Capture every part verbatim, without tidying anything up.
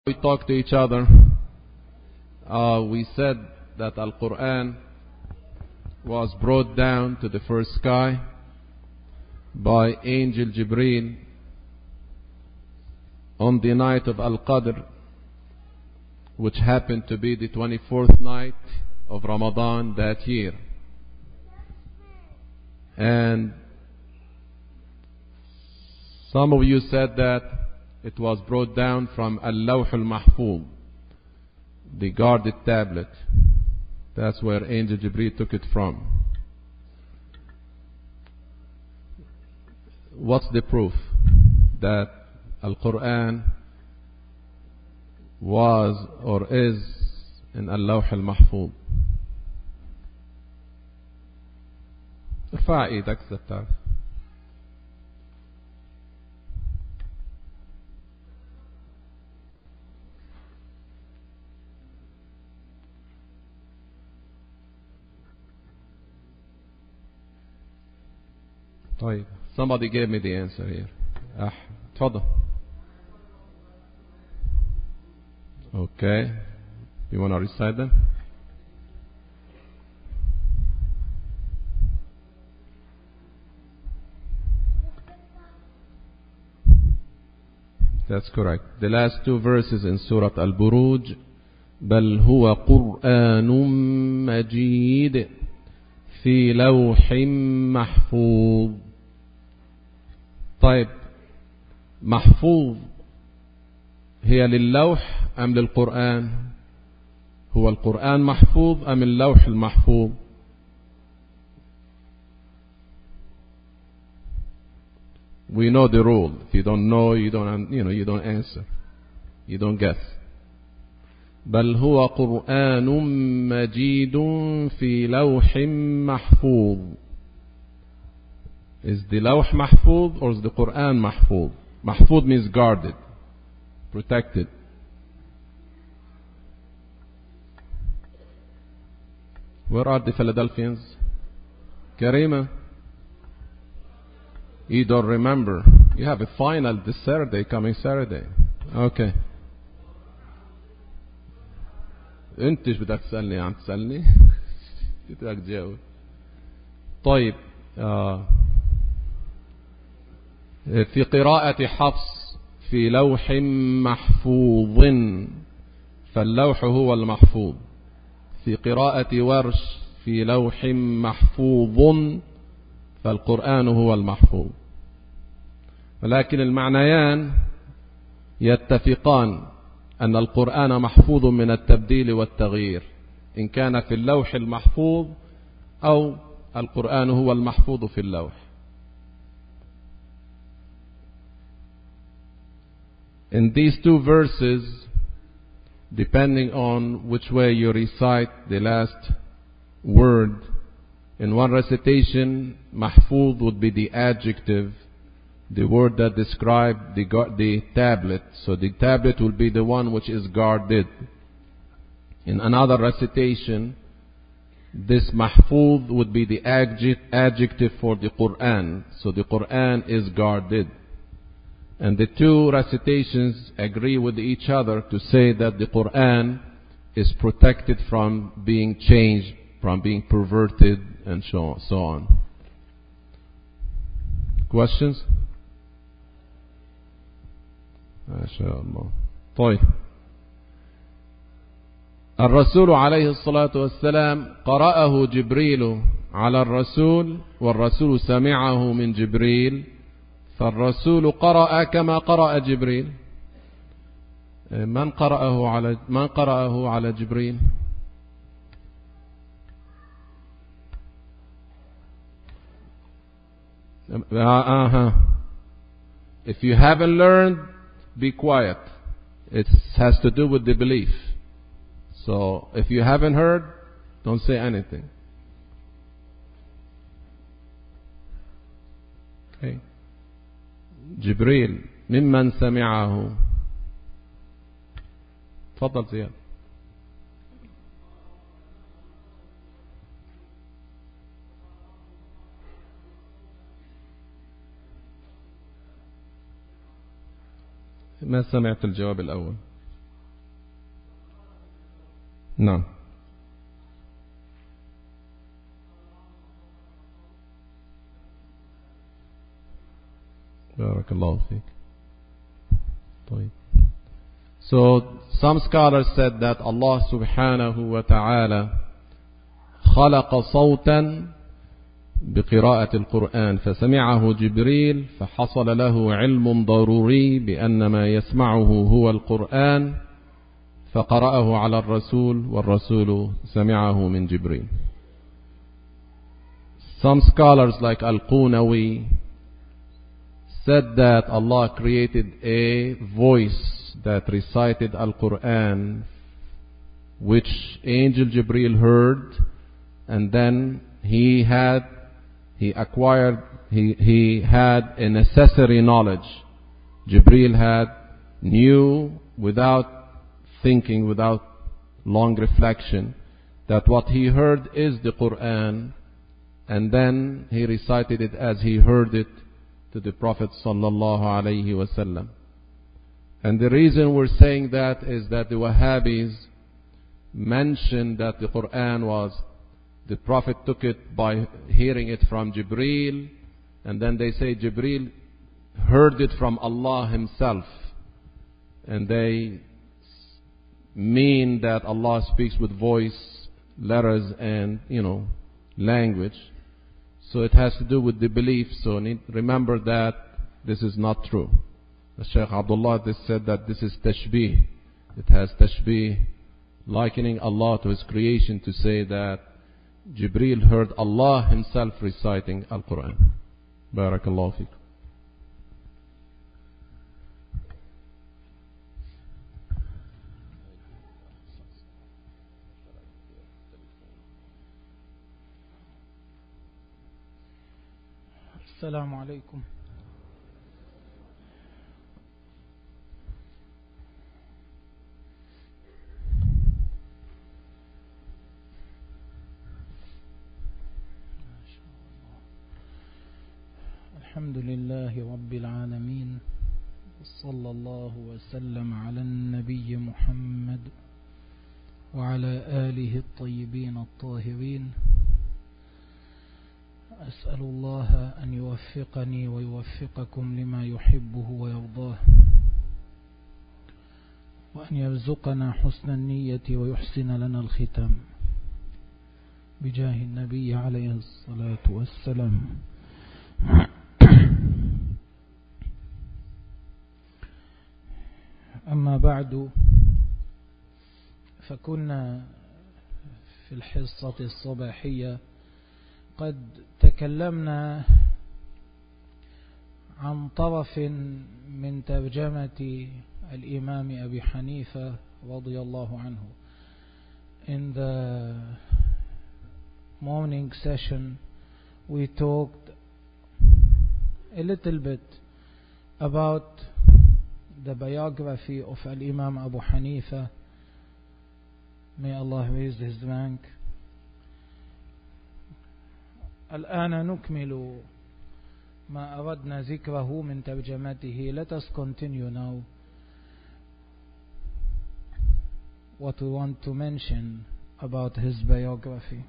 we talked to each other, uh, we said that Al-Quran was brought down to the first sky by Angel Jibreel on the night of Al-Qadr, which happened to be the twenty-fourth night of Ramadan that year. And some of you said that it was brought down from Al-Lawh al-Mahfuz, the guarded tablet. That's where Angel Jibreel took it from. What's the proof that Al-Quran was or is in Al-Lawh al-Mahfuz? ارفع ايدك ستار. طيب, somebody gave me the answer here. Ah, تفضل. Okay, you want to recite them? That's correct. The last two verses in Surah Al-Buruj. بل هو قرآن مجيد في لوح محفوظ. طيب, محفوظ هي للوح أم للقرآن؟ هو القرآن محفوظ أم اللوح المحفوظ؟ We know the rule. If you don't know, you don't, you know, you don't answer. You don't guess. بل هو قرآن مجيد في لوح محفوظ. Is the lawh mahfuz or is the Quran mahfuz? Mahfuz means guarded, protected. Where are the Philadelphians? Karima, you don't remember. You have a final this Saturday, coming Saturday. Okay. انت ايش بدك تسألني؟ عم تسألني؟ بدك تجاوب. طيب, آه في قراءة حفص في لوح محفوظ, فاللوح هو المحفوظ. في قراءة ورش في لوح محفوظ, فالقرآن هو المحفوظ. ولكن المعنيان يتفقان أن القرآن محفوظ من التبديل والتغيير, إن كان في اللوح المحفوظ أو القرآن هو المحفوظ في اللوح. In these two verses, depending on which way you recite the last word, in one recitation, mahfuz would be the adjective, the word that describes the, the tablet. So the tablet will be the one which is guarded. In another recitation, this mahfuz would be the adjective for the Quran. So the Quran is guarded. And the two recitations agree with each other to say that the Quran is protected from being changed, from being perverted, and so on. Questions? ما شاء الله. طيب, الرسول عليه الصلاة والسلام قرأه جبريل على الرسول, والرسول سمعه من جبريل, فالرسول قرأ كما قرأ جبريل. من قرأه على من قرأه على جبريل؟ uh-huh. If you haven't learned, be quiet. It has to do with the belief. So if you haven't heard, don't say anything. Okay. جبريل ممن سمعه. تفضل زياد. ما سمعت الجواب الأول. نعم. بارك الله فيك. طيب. So some scholars said that Allah subhanahu wa ta'ala خلق صوتا بقراءة القرآن فسمعه جبريل فحصل له علم ضروري بأن ما يسمعه هو القرآن فقرأه على الرسول والرسول سمعه من جبريل. Some scholars like Al-Qunawi said that Allah created a voice that recited Al-Quran which Angel Jibreel heard, and then he had he acquired he, he had a necessary knowledge. Jibreel had knew without thinking, without long reflection, that what he heard is the Quran, and then he recited it as he heard it to the Prophet sallallahu alaihi wasallam. And the reason we're saying that is that the Wahhabis mentioned that the Quran was, the Prophet took it by hearing it from Jibreel, and then they say Jibreel heard it from Allah himself, and they mean that Allah speaks with voice, letters, and, you know, language. So it has to do with the belief. So need, remember that this is not true. Shaykh Abdullah this said that this is tashbih. It has tashbih, likening Allah to His creation, to say that Jibreel heard Allah himself reciting Al-Quran. Barakallahu fiqh. السلام عليكم. الحمد لله رب العالمين، صلى الله وسلم على النبي محمد وعلى آله الطيبين الطاهرين. أسأل الله أن يوفقني ويوفقكم لما يحبه ويرضاه، وأن يرزقنا حسن النية ويحسن لنا الختام بجاه النبي عليه الصلاة والسلام. أما بعد، فكنا في الحصة الصباحية قد تكلمنا عن طرف من ترجمة الإمام أبي حنيفة رضي الله عنه. In the morning session we talked a little bit about the biography of Al-Imam Abu Hanifa. May Allah raise his rank. الآن نكمل ما أردنا ذكره من ترجمته. Let us continue now what we want to mention about his biography.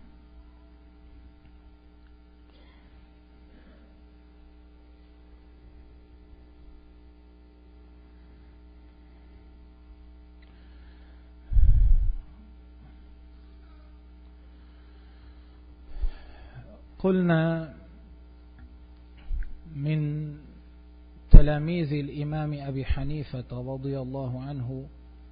قلنا من تلاميذ الإمام أبي حنيفة رضي الله عنه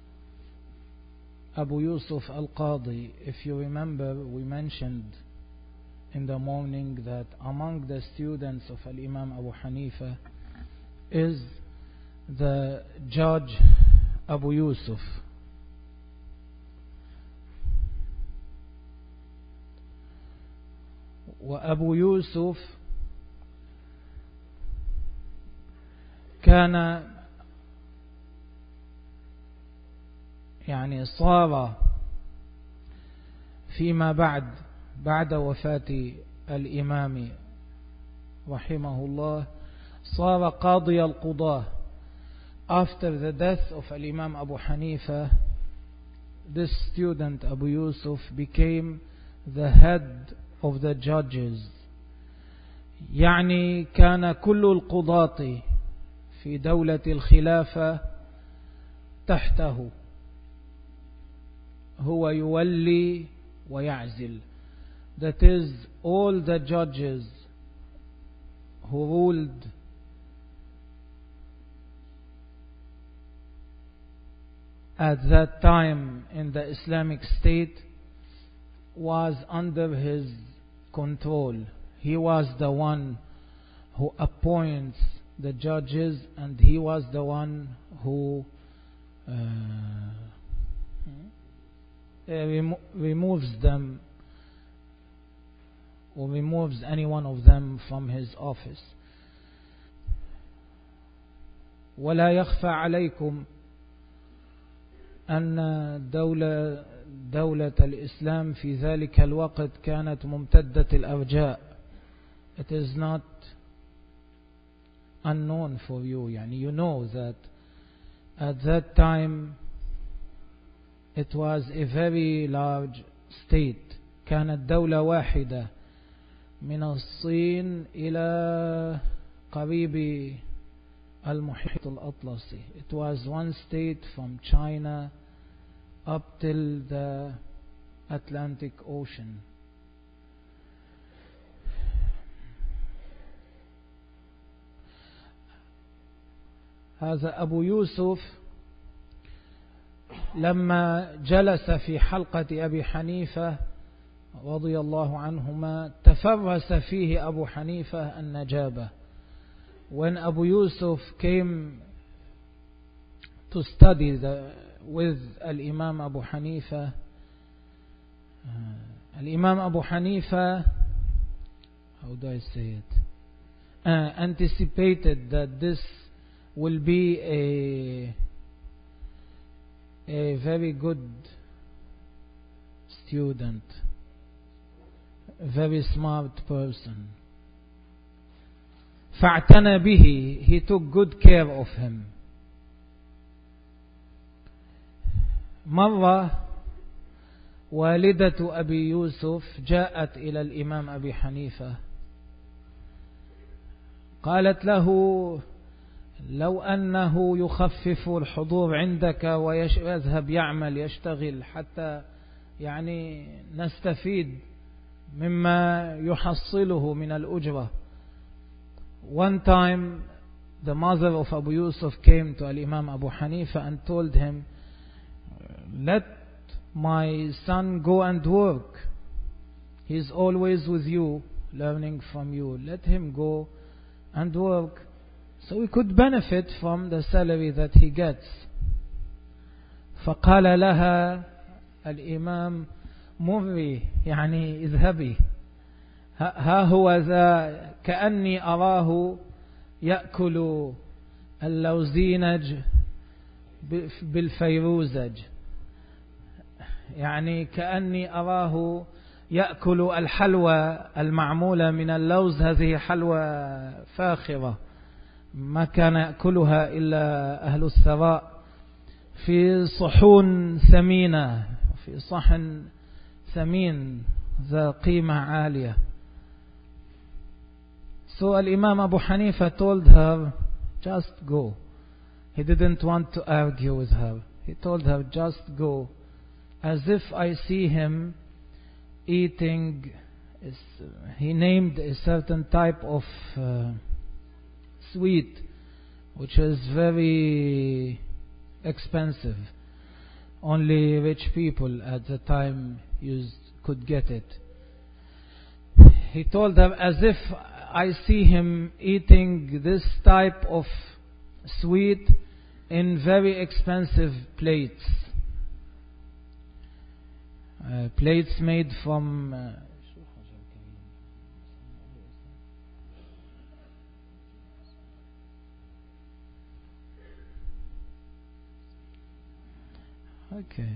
Abu Yusuf al-Qadi. If you remember, we mentioned in the morning that among the students of Al-Imam Abu Hanifa is the judge Abu Yusuf. وأبو يوسف كان يعني صار فيما بعد بعد وفاة الإمام رحمه الله صار قاضي القضاة. After the death of Imam Abu Hanifa, this student Abu Yusuf became the head of the judges. يعني كان كل القضاة في دولة الخلافة تحته، هو يولي ويعزل. That is, all the judges who ruled at that time in the Islamic State was under his control. He was the one who appoints the judges, and he was the one who uh, remo- removes them or removes any one of them from his office. ولا يخفى عليكم أن دولة دولة الإسلام في ذلك الوقت كانت ممتدة الأرجاء. It is not unknown for you. يعني you know that at that time it was a very large state. كانت دولة واحدة من الصين إلى قريب المحيط الأطلسي. It was one state from China up till the Atlantic Ocean. هذا أبو يوسف لما جلس في حلقة أبي حنيفة رضي الله عنهما تفرس فيه أبو حنيفة النجابة. When Abu Yusuf came to study the, with Al-Imam Abu Hanifa, uh, Al-Imam Abu Hanifa, how do I say it, uh, anticipated that this will be a a very good student, a very smart person. فاعتنى به, he took good care of him. مرة والدة أبي يوسف جاءت إلى الإمام أبي حنيفة قالت له لو أنه يخفف الحضور عندك ويذهب يعمل يشتغل حتى يعني نستفيد مما يحصله من الأجرة. One time the mother of Abu Yusuf came to Al-Imam Abu Hanifa and told him, let my son go and work. He's always with you, learning from you. Let him go and work so we could benefit from the salary that he gets. فقال لها الإمام مري يعني اذهبي. ها هو ذا كأني أراه يأكل اللوزينج بالفيروزج، يعني كأني أراه يأكل الحلوى المعمولة من اللوز. هذه حلوى فاخرة ما كان يأكلها إلا أهل الثراء في صحون ثمينة، في صحن ثمين ذا قيمة عالية. So Al-Imam Abu Hanifa told her, just go. He didn't want to argue with her. He told her, just go. As if I see him eating, he named a certain type of uh, sweet, which is very expensive. Only rich people at the time used could get it. He told her, as if I see him eating this type of sweet in very expensive plates. Uh, plates made from uh, okay.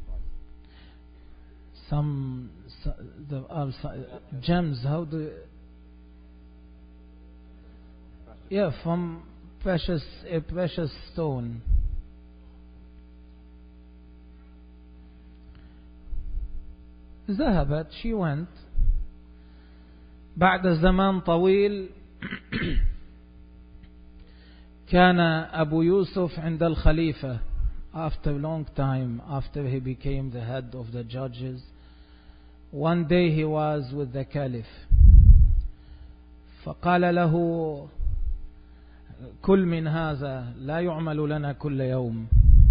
Some, some there are some gems. How do you, yeah, from precious a precious stone. ذهبت, she went. بعد زمان طويل كان أبو يوسف عند الخليفة. After a long time, after he became the head of the judges, one day he was with the caliph. فقال له كل من هذا لا يعمل لنا كل يوم.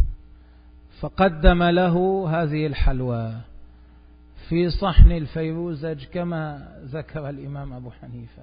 فقدم له هذه الحلوى في صحن الفيروزج كما ذكر الإمام أبو حنيفة.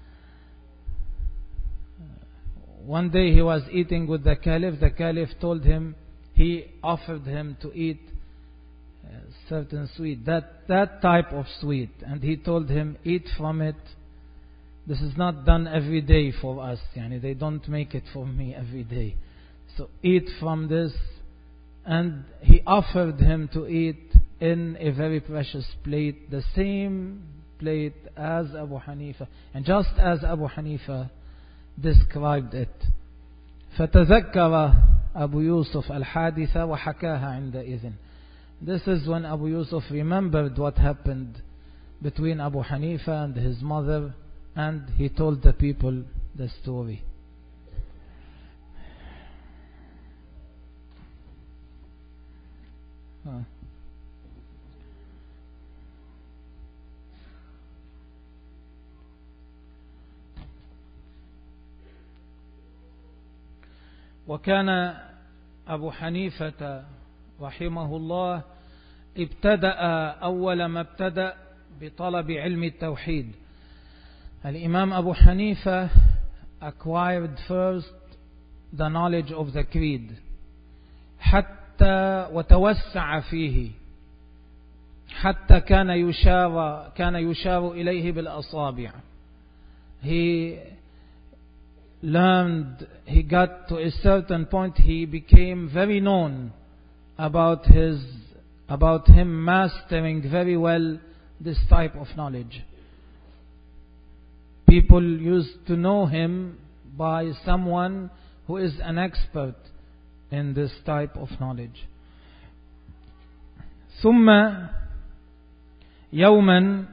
One day he was eating with the caliph. The caliph told him, he offered him to eat a certain sweet, that, that type of sweet. And he told him, eat from it. This is not done every day for us. Yani they don't make it for me every day. So eat from this. And he offered him to eat in a very precious plate, the same plate as Abu Hanifa, and just as Abu Hanifa described it. فتذكر أبو يوسف الحادثة وحكاها عندئذ. This is when Abu Yusuf remembered what happened between Abu Hanifa and his mother, and he told the people the story. Huh. وكان أبو حنيفة رحمه الله ابتدأ أول ما ابتدأ بطلب علم التوحيد. الإمام أبو حنيفة acquired first the knowledge of the creed حتى وتوسع فيه حتى كان يشار كان يشار إليه بالأصابع. He learned, he got to a certain point, he became very known about his, about him mastering very well this type of knowledge. People used to know him by someone who is an expert in this type of knowledge. ثم يوما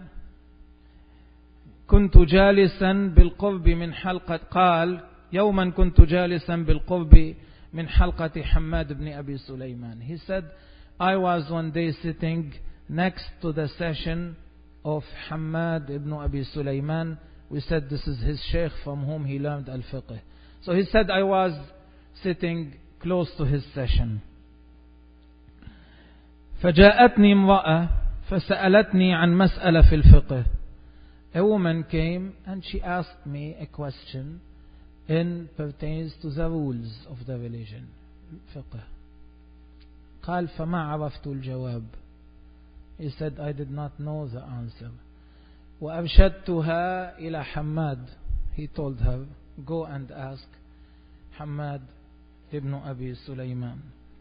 كنت جالسا بالقرب من حلقة قال يوما كنت جالسا بالقرب من حلقة حماد بن أبي سليمان. He said, I was one day sitting next to the session of Hamad ibn Abi Sulaiman. We said this is his sheikh from whom he learned al-fiqh. So he said, I was sitting close to his session. فجاءتني امرأة فسألتني عن مسألة في الفقه. A woman came and she asked me a question in pertains to the rules of the religion, fiqh. قال فما عرفت الجواب. He said, I did not know the answer. وأرشدتها إلى حماد. He told her, go and ask Hamad ibn Abi Sulaiman.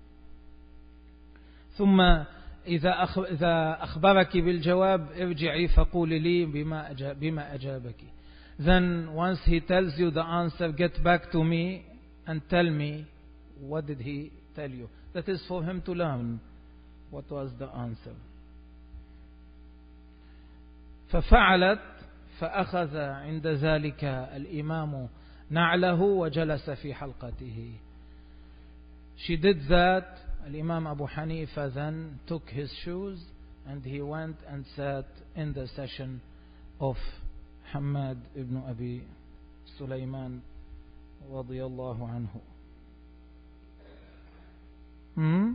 ثم إذا أخبرك بالجواب ارجعي فقولي لي بما أجاب بما أجابك. Then once he tells you the answer, get back to me and tell me what did he tell you. That is for him to learn what was the answer. ففعلت فأخذ عند ذلك الإمام نعله وجلس في حلقته. She did that. Al-Imam Abu Hanifa then took his shoes and he went and sat in the session of Hamad ibn Abi Sulaiman radiyallahu anhu. Hmm?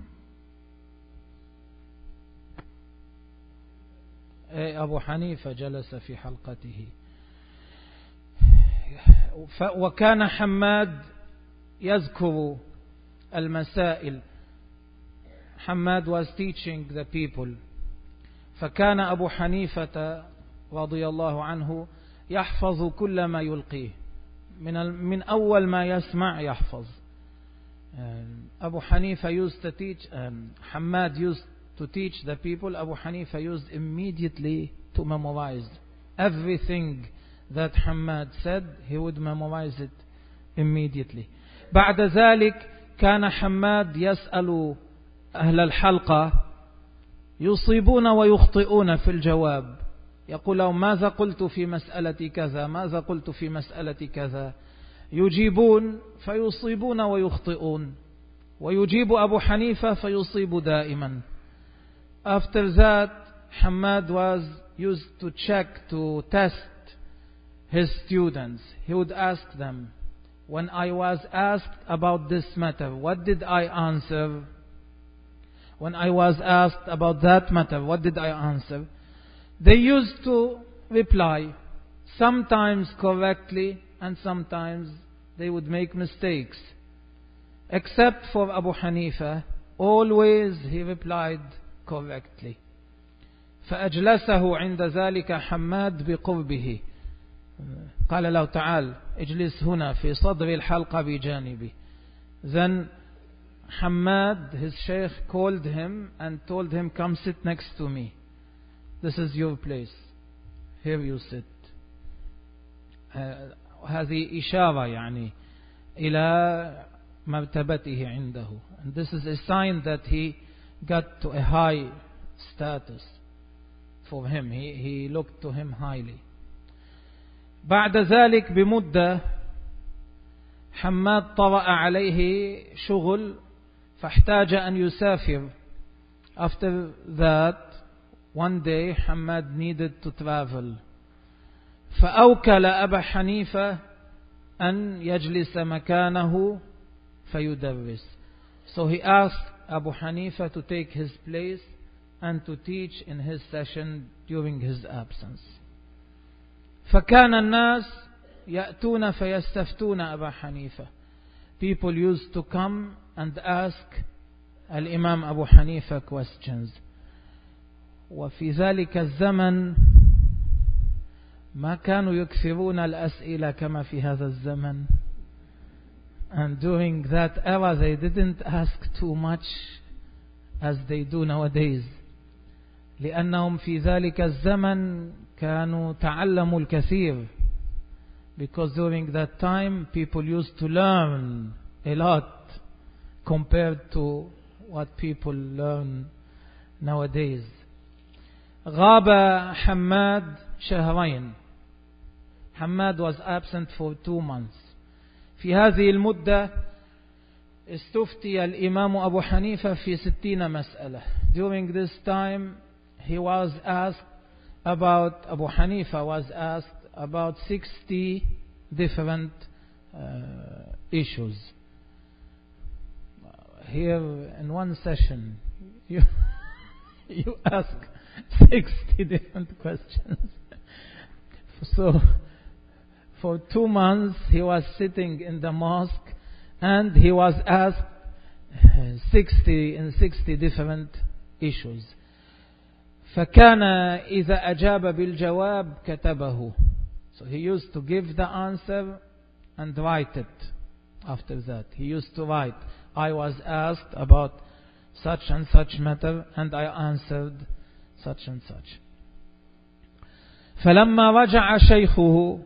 أبو حنيفة جلس في حلقته. وكان حماد يذكر المسائل. Hamad was teaching the people. فكان أبو حنيفة رضي الله عنه يحفظ كل ما يلقيه. من من أول ما يسمع يحفظ. Abu Hanifa used to teach, um, Hamad used to teach the people. Abu Hanifa used immediately to memorize everything that Hamad said. He would memorize it immediately. بعد ذلك كان حماد يسأل أهل الحلقة يصيبون ويخطئون في الجواب. يقول لهم ماذا قلت في مسألة كذا، ماذا قلت في مسألة كذا، يجيبون فيصيبون ويخطئون، ويجيب أبو حنيفة فيصيب دائما. After that, Hamad was used to check, to test his students. He would ask them, when I was asked about this matter, what did I answer? When I was asked about that matter, what did I answer? They used to reply, sometimes correctly and sometimes they would make mistakes. Except for Abu Hanifa, always he replied correctly. فأجلسه عند ذلك حماد بقربه. قال له تعال اجلس هنا في صدر الحلقة بجانبي. Then Hamad, his sheikh, called him and told him, come sit next to me. This is your place. Here you sit. هذه إشارة يعني إلى مرتبته عنده. And this is a sign that he got to a high status for him. He, he looked to him highly. بعد ذلك بمدة حماد طرأ عليه شغل فاحتاج أن يسافر. After that, one day Hamad needed to travel. فأوكل أبا حنيفة أن يجلس مكانه فيدرس. So he asked Abu Hanifa to take his place and to teach in his session during his absence. فكان الناس يأتون فيستفتون أبا حنيفة. People used to come and ask الإمام أبو حنيفة questions. وفي ذلك الزمن ما كانوا يكثرون الأسئلة كما في هذا الزمن. And during that era they didn't ask too much as they do nowadays. لأنهم في ذلك الزمن كانوا تعلموا الكثير. Because during that time people used to learn a lot compared to what people learn nowadays. غاب حماد شهرين. Hamad was absent for two months. في هذه المدة استفتي الإمام أبو حنيفة في ستين مسألة. During this time he was asked about, Abu Hanifa was asked about sixty different uh, issues. Here in one session you, you ask sixty different questions. So for two months he was sitting in the mosque and he was asked sixty in sixty different issues. فكان إذا أجاب بالجواب كتبه. So he used to give the answer and write it. After that he used to write, I was asked about such and such matter and I answered such and such. فلما رجع شيخه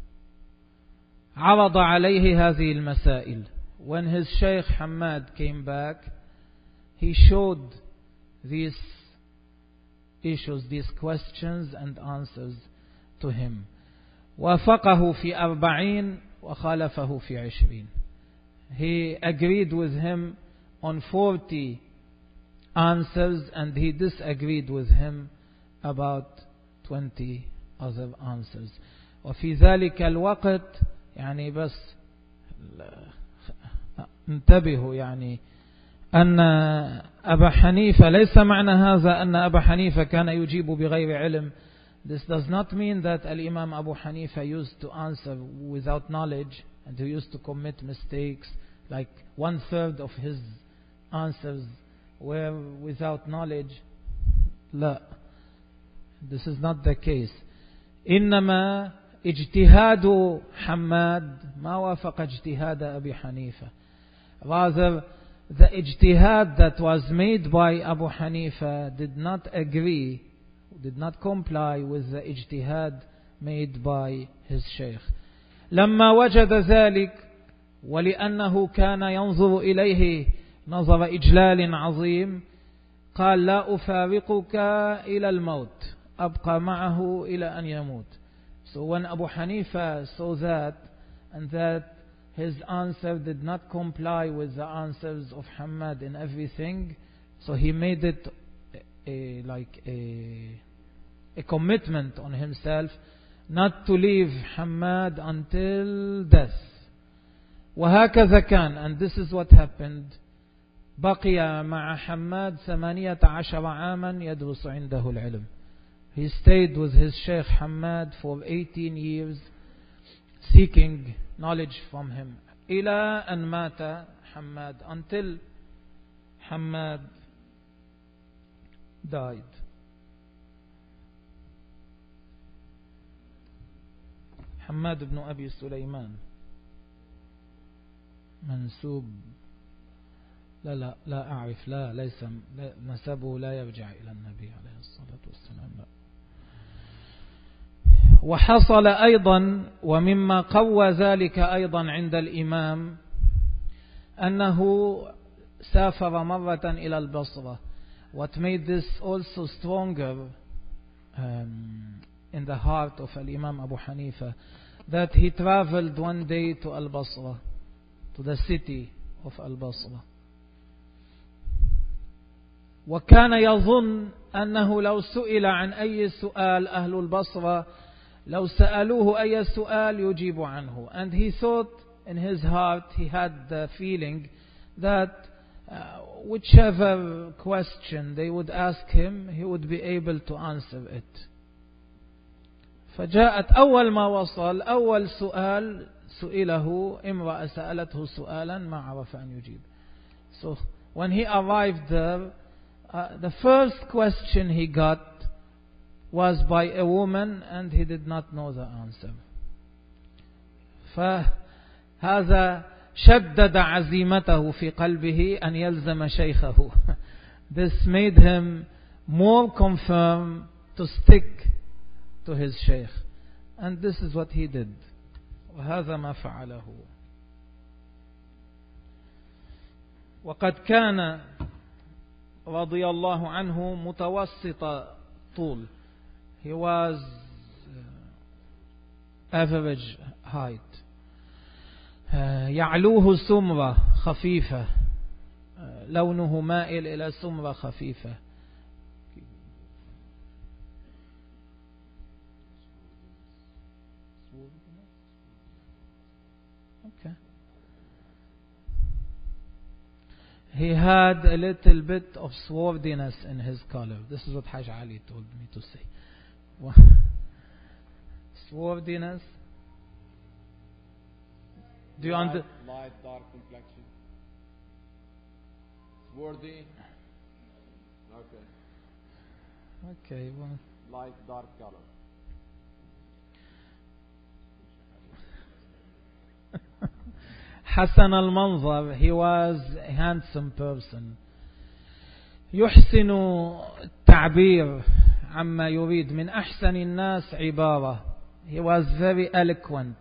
عرض عليه هذه المسائل. When his Shaykh Hamad came back, he showed these issues, these questions and answers to him. وافقه في أربعين وخالفه في عشرين. He agreed with him on forty answers and he disagreed with him about twenty other answers. وفي ذلك الوقت يعني بس انتبهوا يعني أن أبا حنيفة ليس معنى هذا أن أبا حنيفة كان يجيب بغير علم. This does not mean that Al-Imam Abu Hanifa used to answer without knowledge and he used to commit mistakes, like one third of his answers were without knowledge. لا, this is not the case. إنما اجتهاد حماد ما وافق اجتهاد أبي حنيفة. Rather, the ijtihad that was made by Abu Hanifa did not agree, did not comply with the ijtihad made by his sheikh. لما وجد ذلك ولأنه كان ينظر إليه نظر إجلال عظيم قال لا أفارقك إلى الموت أبقى معه إلى أن يموت. So when Abu Hanifa saw that, and that his answer did not comply with the answers of Hammad in everything, so he made it a, like a, a commitment on himself not to leave Hammad until death. وهكذا كان, and this is what happened. بقي مع حماد ثمانية عشر عاما يدرس عنده العلم. He stayed with his Sheikh Hammad for eighteen years seeking knowledge from him إلى أن مات حماد, until Hammad died. حماد بن أبي سليمان منسوب لا لا لا أعرف, لا ليس نسبه لا يرجع إلى النبي عليه الصلاة والسلام, لا. وحصل أيضا, ومما قوى ذلك أيضا عند الإمام, أنه سافر مرة إلى البصرة. What made this also stronger um, in the heart of Imam Abu Hanifa, that he traveled one day to Al-Basra, to the city of Al-Basra. وكان يظن أنه لو سئل عن أي سؤال أهل البصرة لو سألوه أي سؤال يجيب عنه. And he thought in his heart, he had the feeling that uh, whichever question they would ask him, he would be able to answer it. فجاءت أول ما وصل, أول سؤال سئله امرأة سألته سؤالا ما عرف أن يجيب. So when he arrived there, uh, the first question he got was by a woman, and he did not know the answer. فهذا شدد عزيمته في قلبه أن يلزم شيخه. This made him more confirm to stick to his sheikh, and this is what he did. وهذا ما فعله. وقد كان رضي الله عنه متوسط طول. He was average height. يعلوه سمرة خفيفة, لونه مائل إلى سمرة خفيفة. Okay. He had a little bit of swarthiness in his color. This is what Haj Ali told me to say. Swarthiness. Do you understand? Light, dark complexion. Swarthy. Okay. Okay. Well. Light, dark color. حسن المنظر. He was a handsome person. يحسن التعبير عما يريد. من أحسن الناس عبارة. He was very eloquent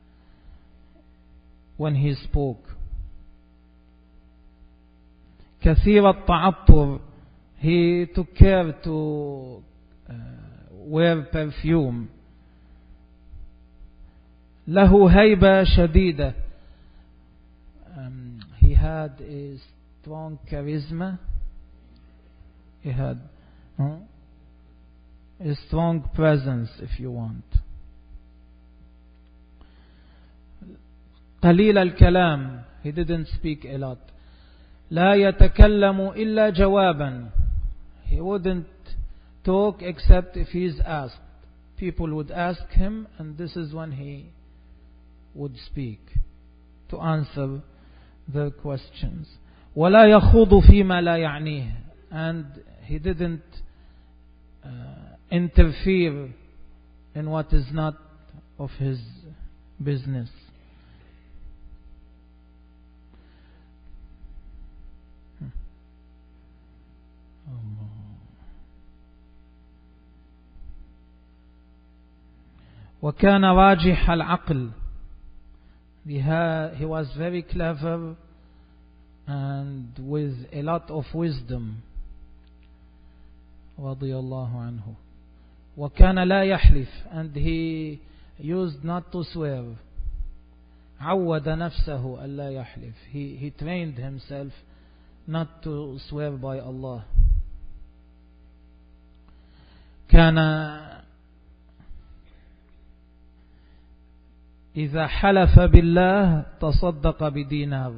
when he spoke. كثير التعطر. He took care to uh, wear perfume. له هيبة شديدة. Um, he had a strong charisma. He had huh? a strong presence, if you want. قليل الكلام. He didn't speak a lot. لا يتكلم إلا جوابا. He wouldn't talk except if he is asked. People would ask him, and this is when he would speak to answer their questions. ولا يخوض فيما لا يعنيه. And he didn't uh, interfere in what is not of his business. وكان راجح العقل. He was very clever and with a lot of wisdom. رضي الله عنه. وكان لا يحلف, and he used not to swear. عود نفسه ألا يحلف. He, he trained himself not to swear by Allah. كان إذا حلف بالله تصدق بدينار.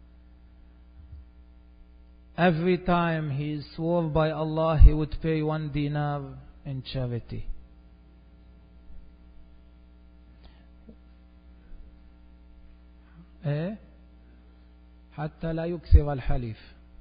Every time he swore by Allah, he would pay one dinar in charity. إيه؟ حتى لا يكثر الحلف.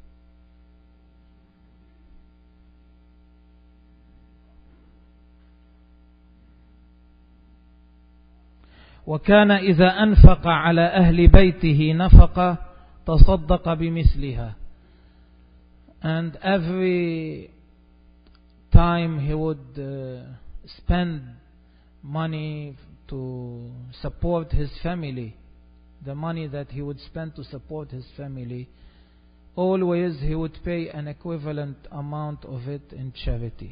وكان إذا أنفق على أهل بيته نفقة تصدق بمثلها. And every time he would uh, spend money to support his family, the money that he would spend to support his family, always he would pay an equivalent amount of it in charity.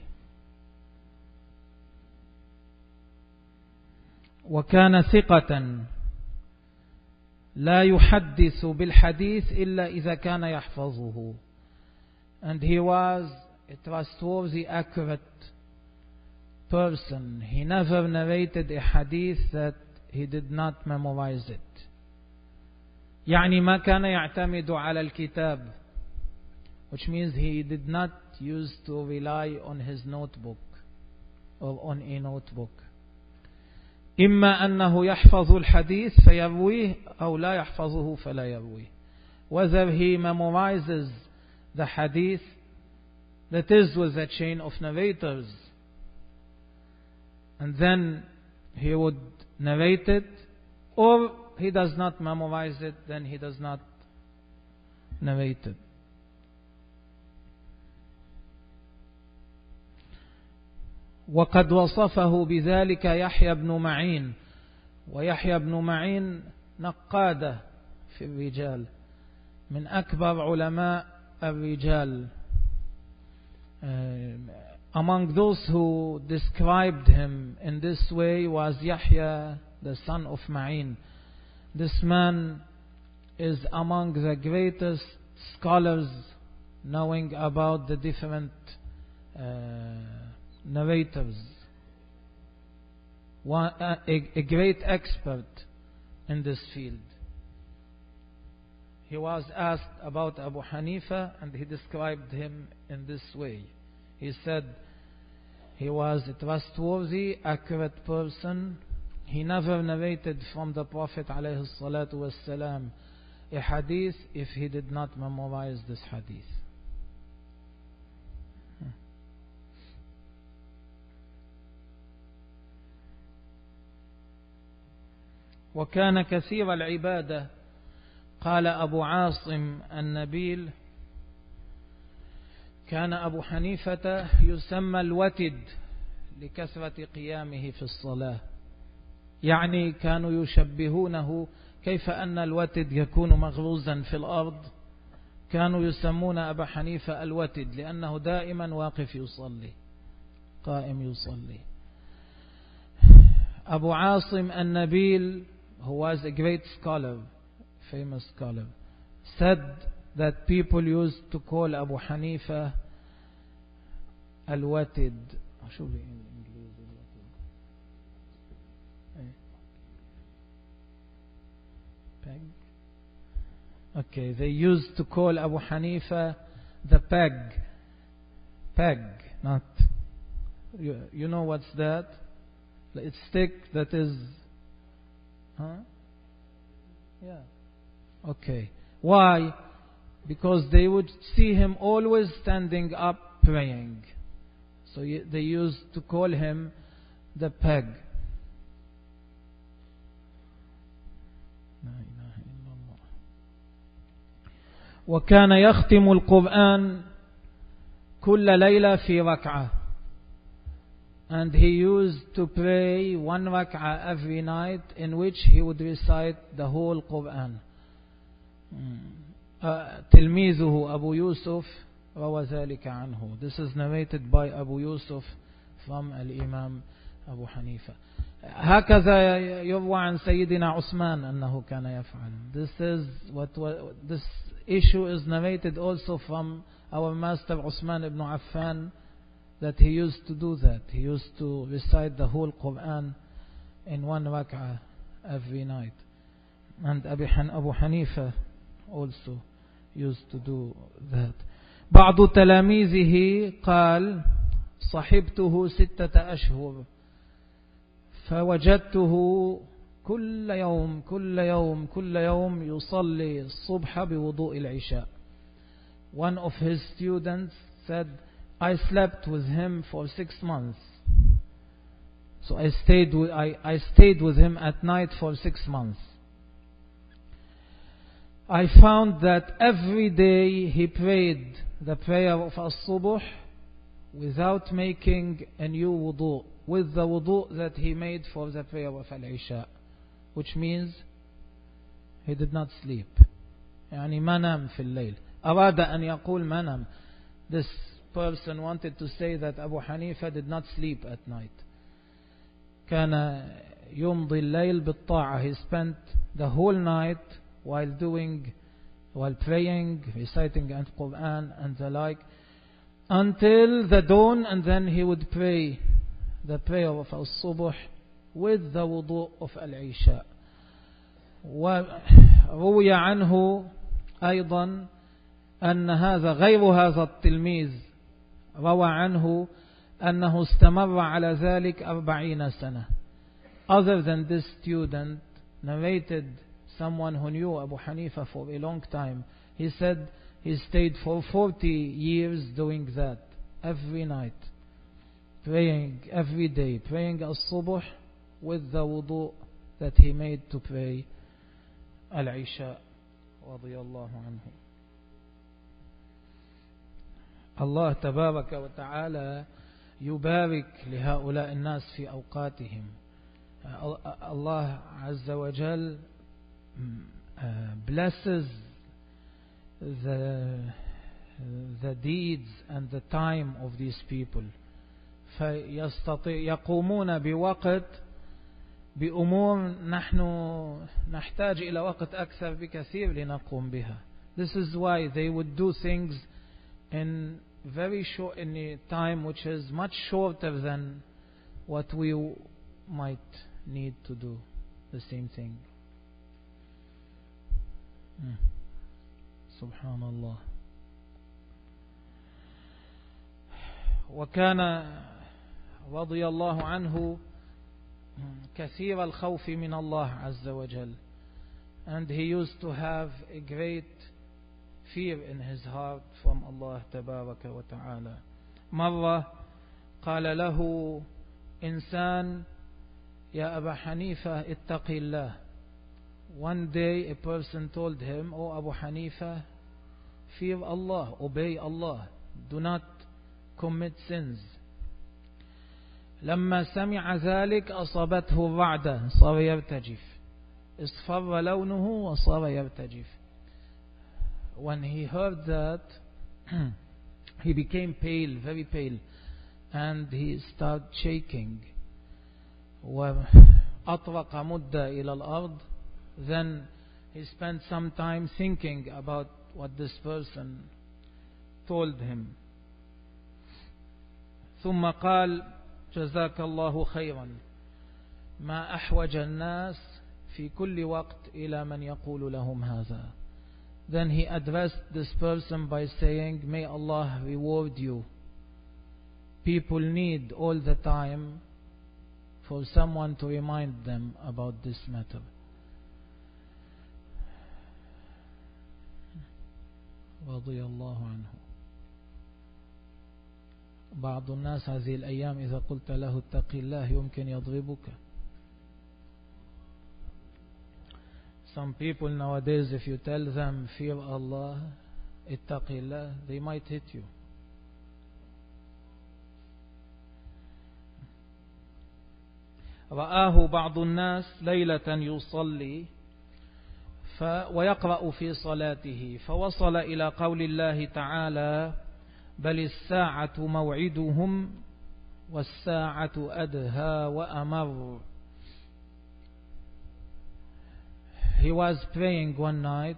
وكان ثقة لا يحدث بالحديث إلا إذا كان يحفظه. And he was a trustworthy, accurate person. He never narrated a hadith that he did not memorize it. يعني ما كان يعتمد على الكتاب, which means he did not use to rely on his notebook or on a notebook. إما أنه يحفظ الحديث فيرويه أو لا يحفظه فلا يرويه. Whether he memorizes the hadith, that is with a chain of narrators, and then he would narrate it, or he does not memorize it, then he does not narrate it. وقد وصفه بذلك يحيى بن معين, ويحيى بن معين نقادة في الرجال, من أكبر علماء الرجال. Uh, among those who described him in this way was Yahya, the son of Ma'in. This man is among the greatest scholars knowing about the different uh, narrators. One, uh, a, a great expert in this field. He was asked about Abu Hanifa and he described him in this way. He said he was a trustworthy, accurate person. He never narrated from the Prophet alayhi salatu wassalam a hadith if he did not memorize this hadith. وكان كثير العبادة. قال أبو عاصم النبيل كان أبو حنيفة يسمى الوتد لكثرة قيامه في الصلاة. يعني كانوا يشبهونه كيف أن الوتد يكون مغروزا في الأرض, كانوا يسمون أبا حنيفة الوتد لأنه دائما واقف يصلي, قائم يصلي. أبو عاصم النبيل, who was a great scholar, famous scholar, said that people used to call Abu Hanifa al-Watid. شو بالإنجليزي peg? Okay, they used to call Abu Hanifa the peg. Peg, not. You, you know what's that? It's stick that is. Huh? Yeah. Okay. Why? Because they would see him always standing up praying. So they used to call him the peg. وكان يختم القرآن كل ليلة في ركعة. And he used to pray one rak'ah every night in which he would recite the whole Quran. Uh, تلميذه أبو يوسف روى ذلك عنه. This is narrated by Abu Yusuf from Al-Imam Abu Hanifa. هكذا يروى عن سيدنا عثمان أنه كان يفعل. This is what, what this issue is narrated also from our master Uthman ibn Affan, that he used to do that. He used to recite the whole Quran in one rak'ah every night. And Abu Hanifa also used to do that. بعض تلاميذه قال صحبته ستة أشهر فوجدته كل يوم كل يوم كل يوم يصلي الصبح بوضوء العشاء. One of his students said, I slept with him for six months. So I stayed with, I, I stayed with him at night for six months. I found that every day he prayed the prayer of As-Subuh without making a new wudu, with the wudu that he made for the prayer of Al-Isha, which means he did not sleep. يعني ما نام في الليل. أراد أن يقول ما نام. This person wanted to say that Abu Hanifa did not sleep at night. كان يمضي الليل بالطاعة. He spent the whole night while doing, while praying, reciting the Quran and the like, until the dawn, and then he would pray the prayer of Al-Subuh with the wudu of Al-Isha. وروي عنه أيضا أن هذا غير هذا التلميذ روى عنه أنه استمر على ذلك أربعين سنة. Other than this student narrated someone who knew Abu Hanifa for a long time. He said he stayed for forty years doing that every night, praying every day, praying As-Subuh with the wudu that he made to pray Al-Isha. radiyallahu anhu. Allah tabaraka wa ta'ala يبارك لهؤلاء الناس في أوقاتهم. Allah Azza wa Jal blesses the the deeds and the time of these people. فيستطيع يقومون بوقت بأمور نحن نحتاج إلى وقت أكثر بكثير لنقوم بها. This is why they would do things in very short in a time which is much shorter than what we might need to do the same thing. hmm. Subhanallah. وكان رضي الله عنه كثير الخوف من الله عز وجل, and he used to have a great fear in his heart from Allah تبارك وتعالى. مرة قال له إنسان يا أبا حنيفة اتق الله. One day a person told him, O Abu Hanifa, fear Allah, obey Allah, do not commit sins. لما سمع ذلك أصابته الرعدة صار يرتجف, اصفر لونه وصار يرتجف. When he heard that, he became pale, very pale, and he started shaking. وأطرق مدة إلى الأرض. Then he spent some time thinking about what this person told him. ثم قال جزاك الله خيرا ما أحوج الناس في كل وقت إلى من يقول لهم هذا. Then he addressed this person by saying, may Allah reward you. People need all the time for someone to remind them about this matter. رضي الله عنه. بعض الناس هذه الأيام إذا قلت له اتق الله يمكن يضربك. Some people nowadays, if you tell them fear Allah, اتق الله, they might hit you. رآه بعض الناس ليلة يصلي ويقرأ في صلاته فوصل إلى قول الله تعالى بل الساعة موعدهم والساعة أدهى وأمر. He was praying one night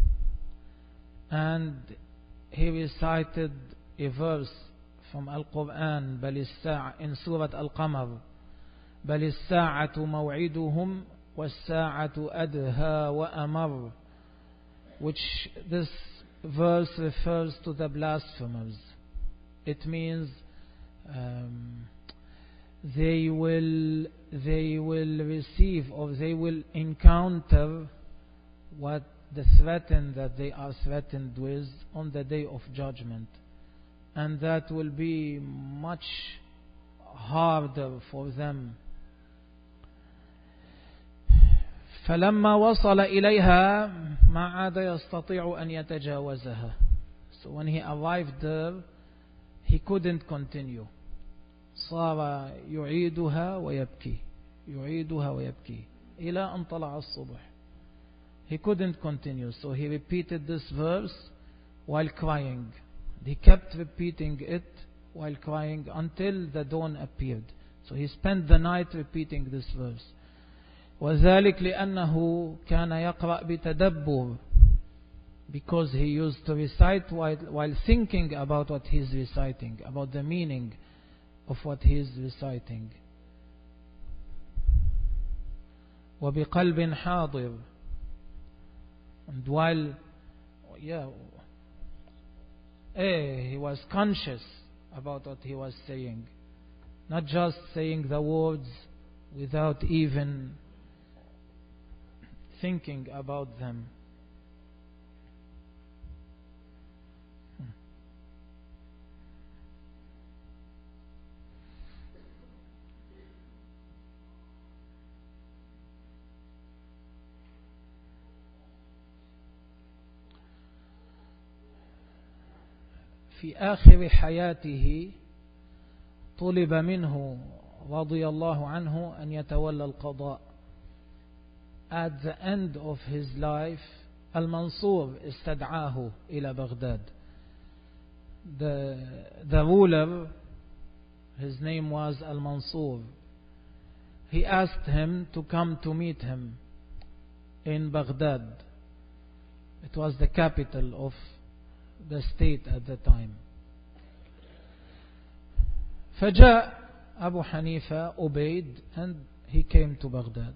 and he recited a verse from Al-Quran بل الساعة in Surah Al-Qamar بل الساعة موعدهم والساعة أدهى وأمر, which this verse refers to the blasphemers. It means um, they will they will receive or they will encounter what the threaten that they are threatened with on the day of judgment, and that will be much harder for them. فلما وصل إليها ما عاد يستطيع أن يتجاوزها. So when he arrived there, he couldn't continue. صار يعيدها ويبكي يعيدها ويبكي إلى أن طلع الصبح. He couldn't continue, so he repeated this verse while crying. He kept repeating it while crying until the dawn appeared. So he spent the night repeating this verse. وذلك لأنه كان يقرأ بتدبر, because he used to recite while, while thinking about what he is reciting, about the meaning of what he is reciting. وبقلب حاضر, and while yeah, eh, he was conscious about what he was saying, not just saying the words without even thinking about them. في آخر حياته طلب منه رضي الله عنه أن يتولى القضاء. At the end of his life, Al-Mansur استدعاه إلى بغداد. The, the ruler, his name was Al-Mansur. He asked him to come to meet him in Baghdad. It was the capital of the state at the time. فجاء Abu Hanifa obeyed and he came to Baghdad.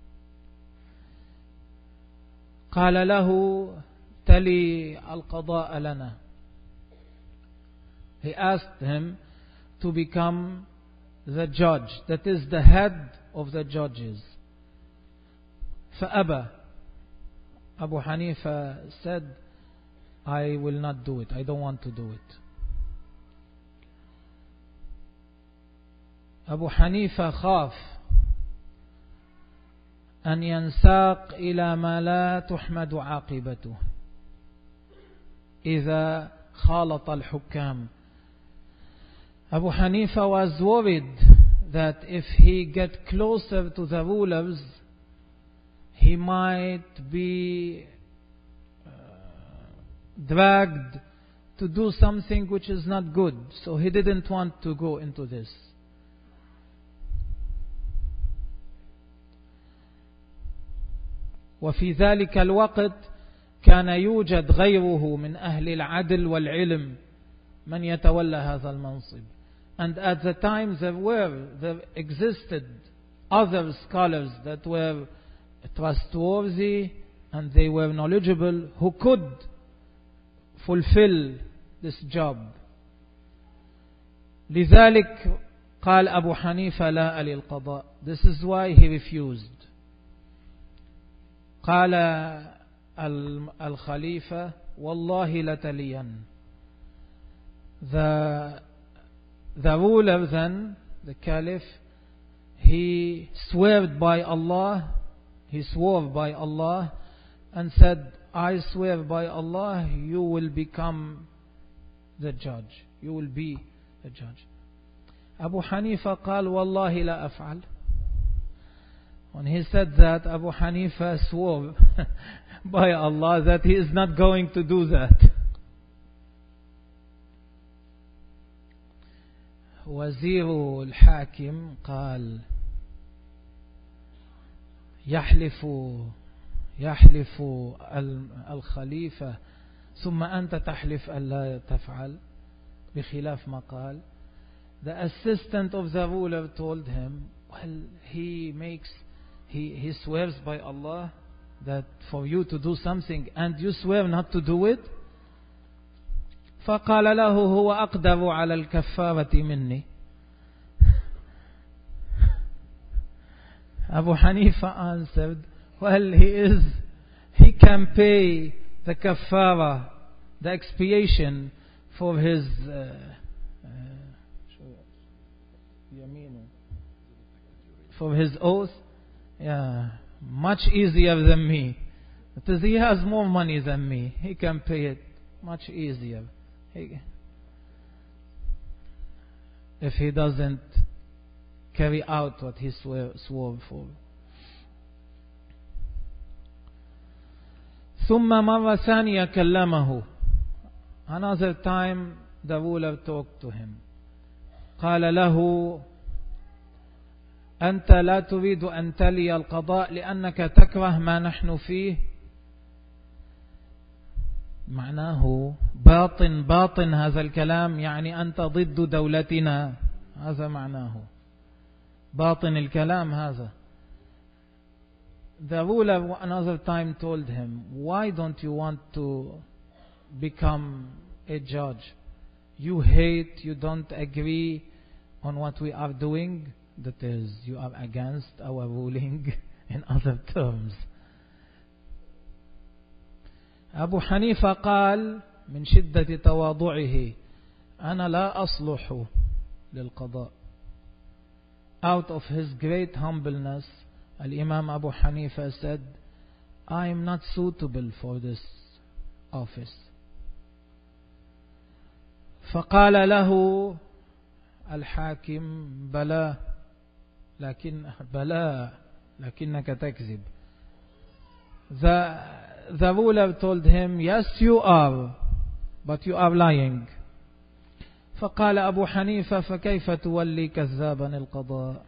قال له تلي القضاء لنا. He asked him to become the judge, that is the head of the judges. فأبى. Abu Hanifa said, I will not do it. I don't want to do it. Abu Hanifa خاف أن ينساق إلى ما لا تحمد عاقبته إذا خالط الحكام. Abu Hanifa was worried that if he get closer to the rulers, he might be dragged to do something which is not good. So he didn't want to go into this. وفي ذلك الوقت كان يوجد غيره من أهل العدل والعلم من يتولى هذا المنصب. And at the time there were, there existed other scholars that were trustworthy and they were knowledgeable who could fulfill this job. لذلك قال أبو حنيفة لا للقضاء. This is why he refused. قال الخليفة والله لتلين. The, the ruler then, the caliph, he swore by Allah, he swore by Allah and said, I swear by Allah, you will become the judge. You will be the judge. Abu Hanifa قال والله لا أفعل. When he said that, Abu Hanifa swore by Allah that he is not going to do that. وزير الحاكم قال يحلف يحلف الخليفة ثم أنت تحلف ألا تفعل بخلاف ما قال. The assistant of the ruler told him, well, he makes he, he swears by Allah that for you to do something and you swear not to do it. فقال له هو أقدر على الكفارة مني. Abu Hanifa answered, well, he is he can pay the kafara, the expiation for his uh, for his oath, yeah, much easier than me. Because he has more money than me, he can pay it much easier. He, if he doesn't carry out what he swore, swore for. ثم مرة ثانية كلمه. Another time the ruler talked to him. قال له أنت لا تريد أن تلي القضاء لأنك تكره ما نحن فيه. معناه باطن باطن هذا الكلام يعني أنت ضد دولتنا، هذا معناه باطن الكلام هذا. The ruler another time told him, why don't you want to become a judge? You hate, you don't agree on what we are doing, that is, you are against our ruling in other terms. أبو حنيفة قال من شدة تواضعه أنا لا أصلح للقضاء. Out of his great humbleness, Al-Imam Abu Hanifa said, I am not suitable for this office. فقال له الحاكم بلى لكن بلى لكنك تكذب. The, the ruler told him, yes you are, but you are lying. فقال أبو حنيفة فكيف تولي كذابا القضاء.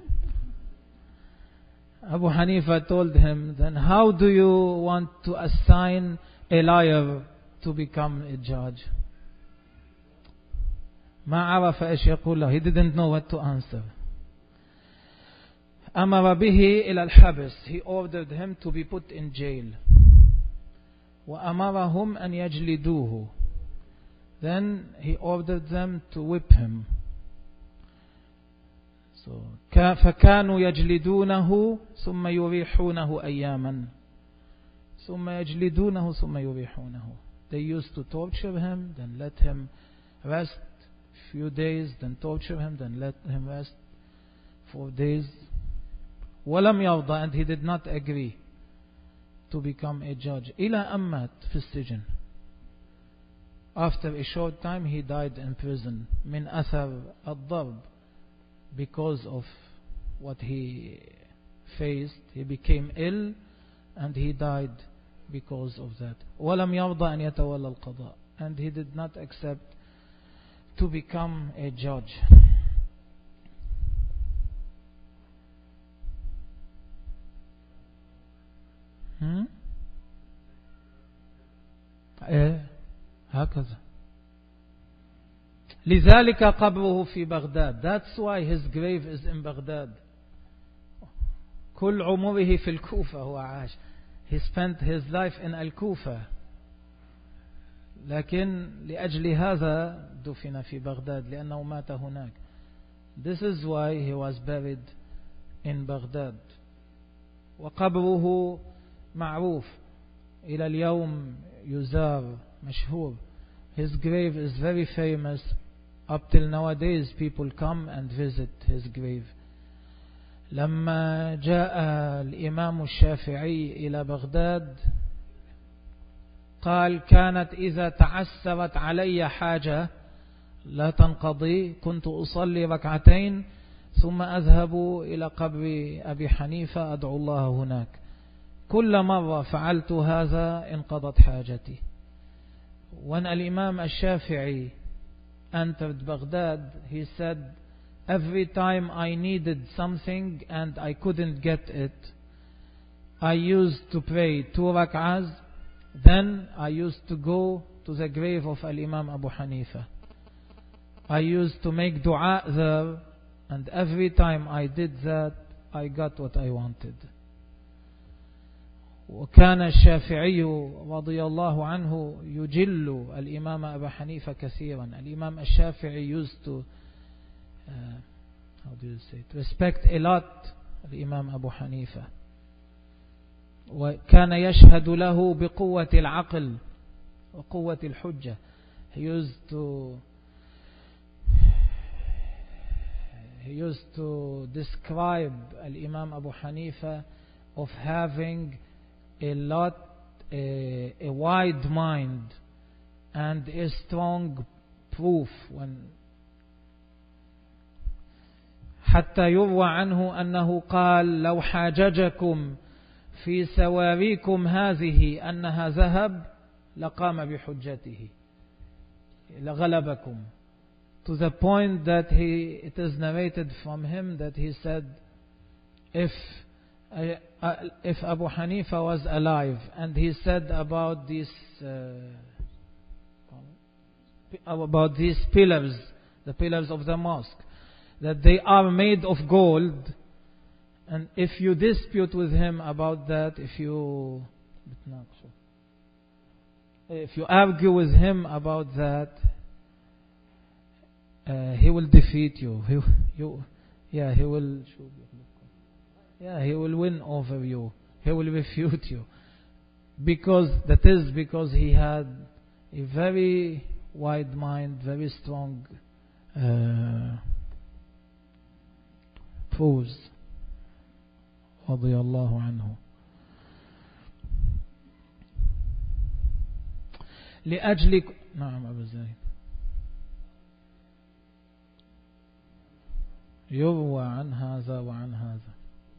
Abu Hanifa told him, then how do you want to assign a liar to become a judge? ما عرف إيش يقول له. He didn't know what to answer. أمر به إلى الحبس. He ordered him to be put in jail. وأمرهم أن يجلدوه. Then he ordered them to whip him. So, فكانوا يجلدونه ثم يريحونه أياما. ثم يجلدونه ثم يريحونه. They used to torture him, then let him rest few days, then torture him, then let him rest four days. ولم يرضى, and he did not agree to become a judge. إلى أن مات في السجن. After a short time he died in prison من أثر الضرب. Because of what he faced, he became ill and he died because of that. ولم يرضى أن يتولى القضاء, and he did not accept to become a judge. Hmm? إيه هكذا. لذلك قبره في بغداد. That's why his grave is in Baghdad. كل عمره في الكوفة هو عاش. He spent his life in الكوفة. لكن لأجل هذا دفن في بغداد لأنه مات هناك. This is why he was buried in Baghdad. وقبره معروف إلى اليوم يزار مشهور. His grave is very famous. Up till nowadays people come and visit his grave. لما جاء الإمام الشافعي إلى بغداد قال كانت إذا تعسرت علي حاجة لا تنقضي كنت أصلي ركعتين ثم أذهب إلى قبر أبي حنيفة أدعو الله هناك. كل مرة فعلت هذا انقضت حاجتي. When Al-Imam Al-Shafi'i entered Baghdad, he said, every time I needed something and I couldn't get it, I used to pray two rak'ahs. Then I used to go to the grave of Al-Imam Abu Hanifa. I used to make dua there, and every time I did that, I got what I wanted. وكان الشافعي رضي الله عنه يجل الإمام أبا حنيفة كثيرا. الإمام الشافعي used to uh, how do you say it? respect a lot الإمام أبو حنيفة. وكان يشهد له بقوة العقل وقوة الحجة. He used to he used to describe الإمام أبو حنيفة of having a lot a, a wide mind and a strong proof. when حتى يروى عنه أنه قال لو حاججكم في سواريكم هذه أنها ذهب لقام بحجته لغلبكم. To the point that he, it is narrated from him that he said, if uh, uh, if Abu Hanifa was alive and he said about these uh, about these pillars, the pillars of the mosque, that they are made of gold, and if you dispute with him about that, if you if you argue with him about that, uh, he will defeat you. He, you, yeah, he will. Yeah, he will win over you. He will refute you, because that is because he had a very wide mind, very strong uh, proofs. رضي الله عنه. لأجل نعم أبو زيد. يروى عن هذا وعن هذا.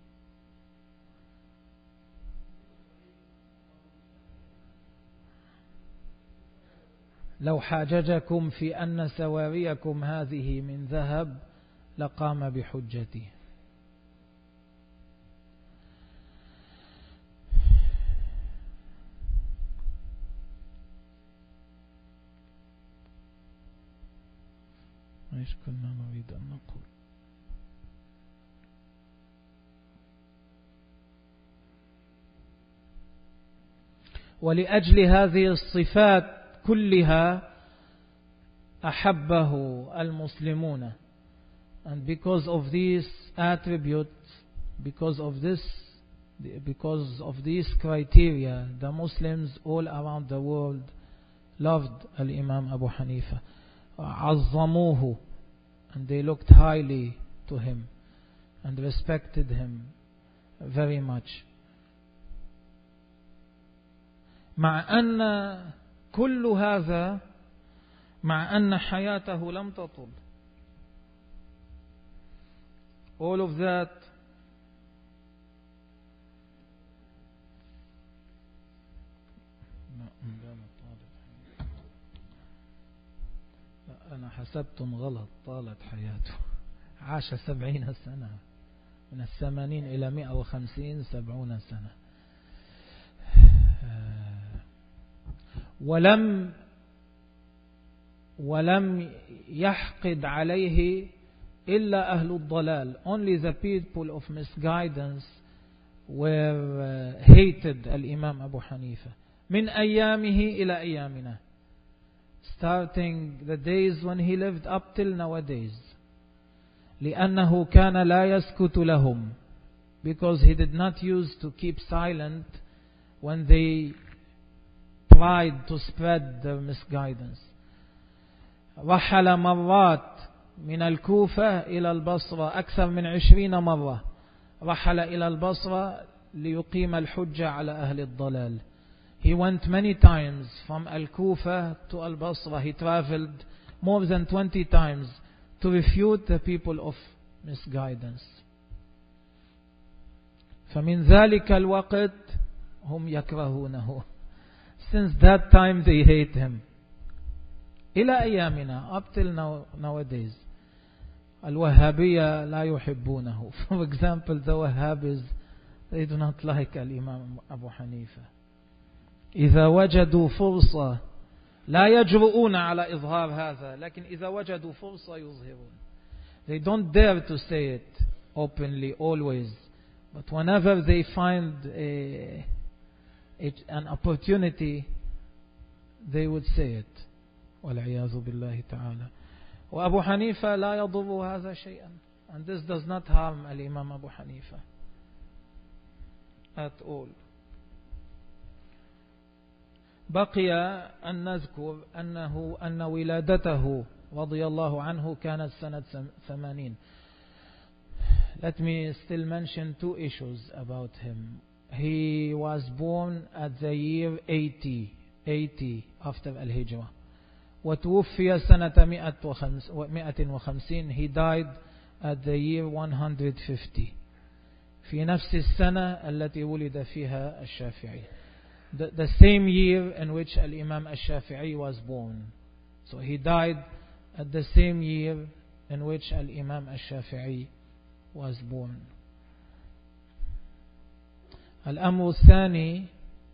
لو حاججكم في أن سواريكم هذه من ذهب لقام بحجته. ايش كنا نريد أن نقول؟ ولأجل هذه الصفات كلها أحبه المسلمون. And because of these attributes, because of this, because of these criteria, the Muslims all around the world loved Al-Imam Abu Hanifa. عظموه, and they looked highly to him and respected him very much. مع أن كل هذا مع أن حياته لم تطل. All of that لا أنا حسبتم غلط. طالت حياته، عاش سبعين سنة، من الثمانين إلى مئة وخمسين، سبعون سنة. ولم ولم يحقد عليه إلا أهل الضلال. Only the people of misguidance were uh, hated الإمام أبو حنيفة من أيامه إلى أيامنا, starting the days when he lived up till nowadays. لأنه كان لا يسكت لهم, because he did not use to keep silent when they tried to spread their misguidance. رحل مرات من الكوفة إلى البصرة أكثر من عشرين مرة. رحل إلى البصرة ليقيم الحجة على أهل الضلال. He went many times from Al-Kufa to Al-Basra. He traveled more than twenty times to refute the people of misguidance. فمن ذلك الوقت هم يكرهونه. Since that time they hate him. إلى أيامنا, up till now, nowadays. الوهابية لا يحبونه. For example, the Wahhabis, they do not like الإمام أبو حنيفة. إذا وجدوا فرصة لا يجرؤون على إظهار هذا، لكن إذا وجدوا فرصة يظهرون. They don't dare to say it openly always, but whenever they find a, a, an opportunity, they would say it. والعياذ بالله تعالى. وأبو حنيفة لا يضر هذا شيئا, and this does not harm الإمام أبو حنيفة at all. بقي أن نذكر أنه أن ولادته رضي الله عنه كانت سنة ثمانين. Let me still mention two issues about him. He was born at the year eighty, eighty after الهجرة. وتوفي سنة مئة وخمسين. He died at the year one hundred fifty. في نفس السنة التي ولد فيها الشافعي. The, the same year in which Al-Imam Al-Shafi'i was born. So he died at the same year in which Al-Imam Al-Shafi'i was born. الأمر الثاني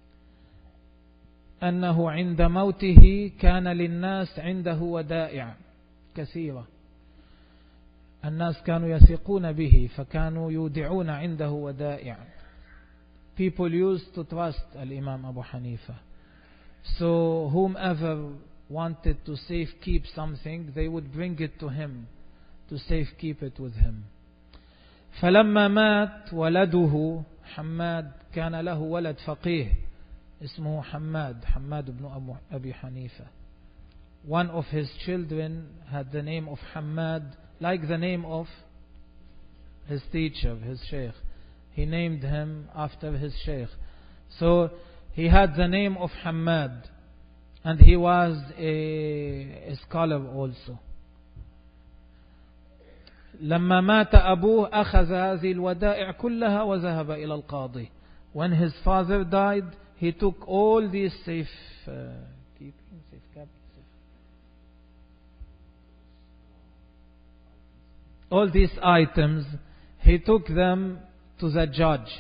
أنه عند موته كان للناس عنده ودائع كثيرة. الناس كانوا يثقون به فكانوا يودعون عنده ودائع. People used to trust Al-Imam Abu Hanifa. So whomever wanted to safekeep something, they would bring it to him to safekeep it with him. فلما مات ولده حماد, كان له ولد فقيه اسمه حماد, حماد بن أبي حنيفة. One of his children had the name of Hammad, like the name of his teacher, his sheikh. He named him after his sheikh. So he had the name of Hammad, and he was a, a scholar also. لما مات أبوه أخذ هذه الودائع كلها وذهب إلى القاضي. When his father died, he took all these safe uh, keeping, safe kept, safe. all these items, he took them to the judge.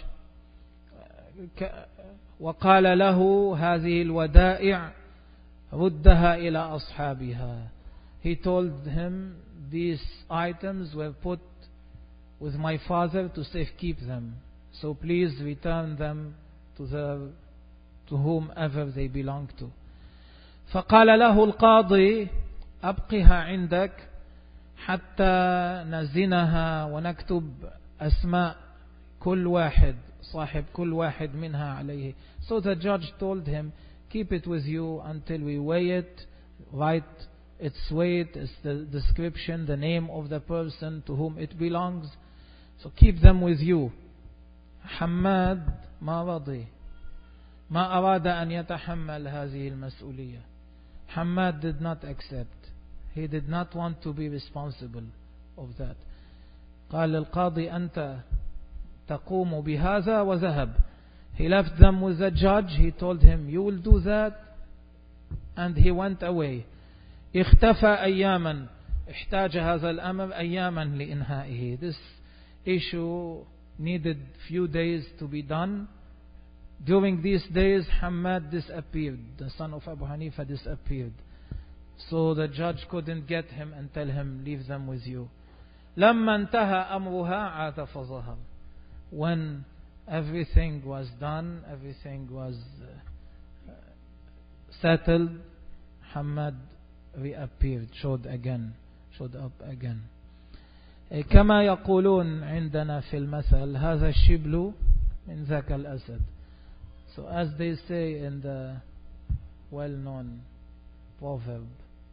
وقال له هذه الودائع ردها إلى أصحابها. He told him these items were put with my father to safekeep them, so please return them to the to whomever they belong to. فقال له القاضي أبقها عندك حتى نزنها ونكتب أسماء كل واحد صاحب كل واحد منها عليه. So the judge told him, keep it with you until we weigh it, write its weight, its the description, the name of the person to whom it belongs. So keep them with you. حماد ما رضي, ما أراد أن يتحمل هذه المسؤولية. Hammad did not accept. He did not want to be responsible of that. قال القاضي أنت تقوم بهذا وذهب. He left them with the judge. He told him, you will do that, and he went away. اختفى أياما. احتاج هذا الأمر أياما لإنهائه. This issue needed few days to be done. During these days, Hammad disappeared. The son of Abu Hanifa disappeared. So the judge couldn't get him and tell him, leave them with you. لما انتهى أمرها عاد فظهر. When everything was done, everything was uh, settled, Hammad reappeared, showed again, showed up again. كما يقولون عندنا في المثل هذا الشبل من ذاك الأسد. So as they say in the well-known proverb,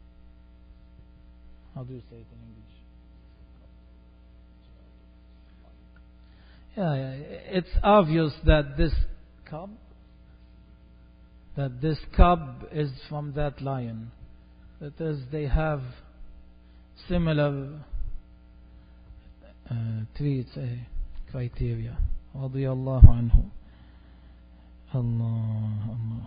how do you say it in English? Yeah, yeah, it's obvious that this cub, that this cub is from that lion. That is, they have similar uh, traits, uh, criteria. رضي الله عنه. الله الله.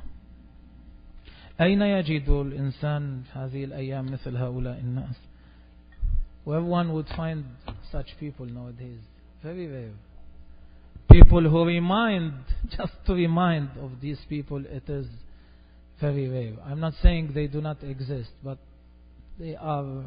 أين يجد الإنسان هذه الأيام مثل هؤلاء الناس؟ Where one would find such people nowadays. Very rare. People who remind, just to remind of these people, it is very rare. I'm not saying they do not exist, but they are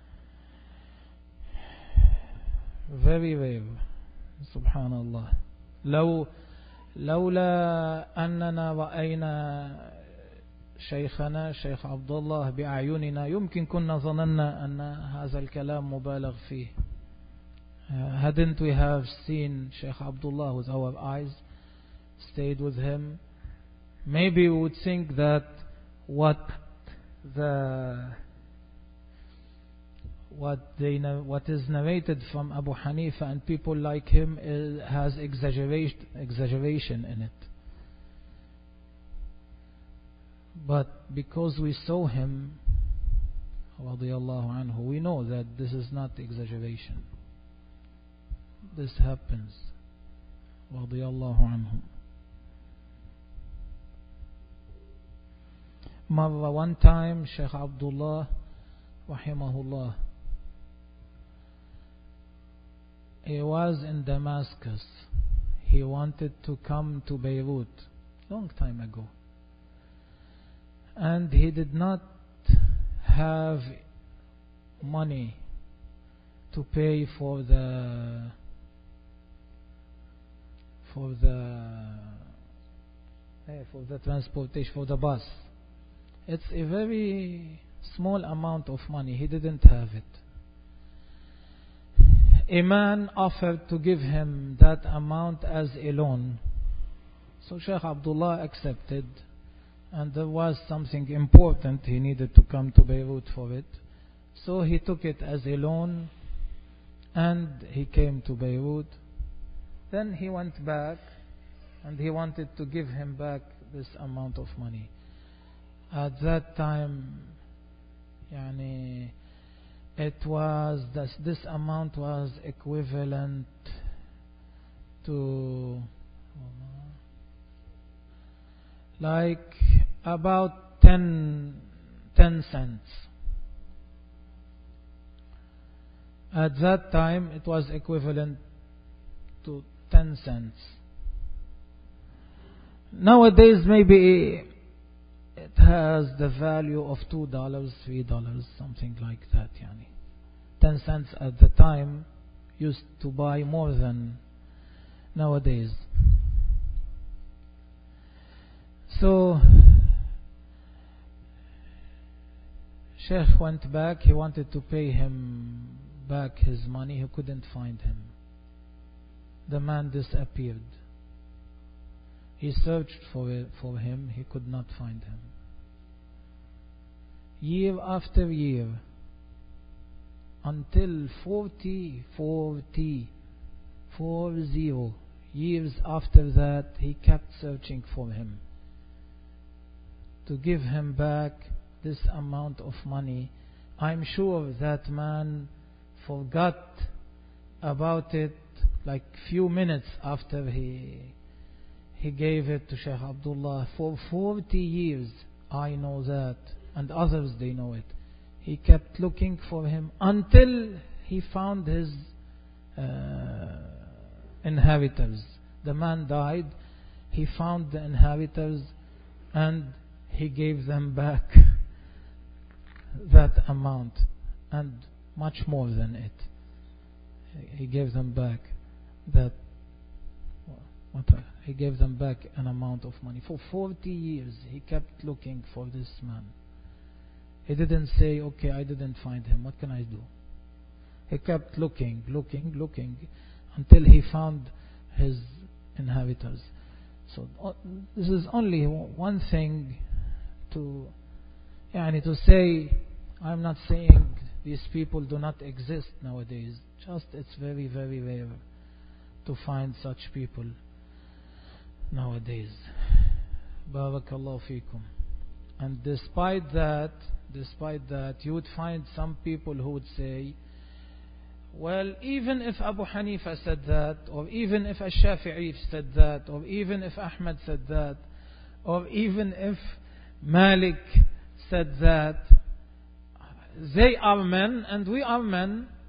very rare. Subhanallah. لو لولا أننا رأينا شيخنا شيخ عبد الله بأعيننا يمكن كنا ظننا أن هذا الكلام مبالغ فيه. Uh, hadn't we have seen Sheikh Abdullah with our eyes, stayed with him, maybe we would think that what the what they what is narrated from Abu Hanifa and people like him is, has exaggeration exaggeration in it. But because we saw him, radiyallahu anhu, we know that this is not exaggeration. This happens. radiyallahu anhum. Marra, one time, Sheikh Abdullah rahimahullah, he was in Damascus. He wanted to come to Beirut long time ago, and he did not have money to pay for the for the for the transportation, for the bus. It's a very small amount of money. He didn't have it. A man offered to give him that amount as a loan. So Sheikh Abdullah accepted, and there was something important. He needed to come to Beirut for it. So he took it as a loan and he came to Beirut. Then he went back and he wanted to give him back this amount of money. At that time, yani, it was this, this amount was equivalent to like about ten, ten cents. At that time, it was equivalent to ten cents. Nowadays, maybe it has the value of two dollars, three dollars, something like that. Yani. Ten cents at the time used to buy more than nowadays. So Sheikh went back. He wanted to pay him back his money. He couldn't find him. The man disappeared. He searched for it, for him. He could not find him. Year after year, until forty, forty, four zero years after that, he kept searching for him to give him back this amount of money. I'm sure that man forgot about it like few minutes after he he gave it to Sheikh Abdullah. For forty years, I know that, and others, they know it. He kept looking for him until he found his uh, inheritors. The man died. He found the inheritors and he gave them back that amount and much more than it. He gave them back that what he gave them back an amount of money. For forty years he kept looking for this man. He didn't say, okay, I didn't find him, what can I do? He kept looking, looking, looking until he found his inheritors. So uh, this is only one thing to yani, to say. I'm not saying these people do not exist nowadays. Just it's very, very rare to find such people nowadays. Barakallahu feekum. And despite that, despite that, you would find some people who would say, well, even if Abu Hanifa said that, or even if Ash-Shafi'i said that, or even if Ahmad said that, or even if Malik said that, they are men and we are men,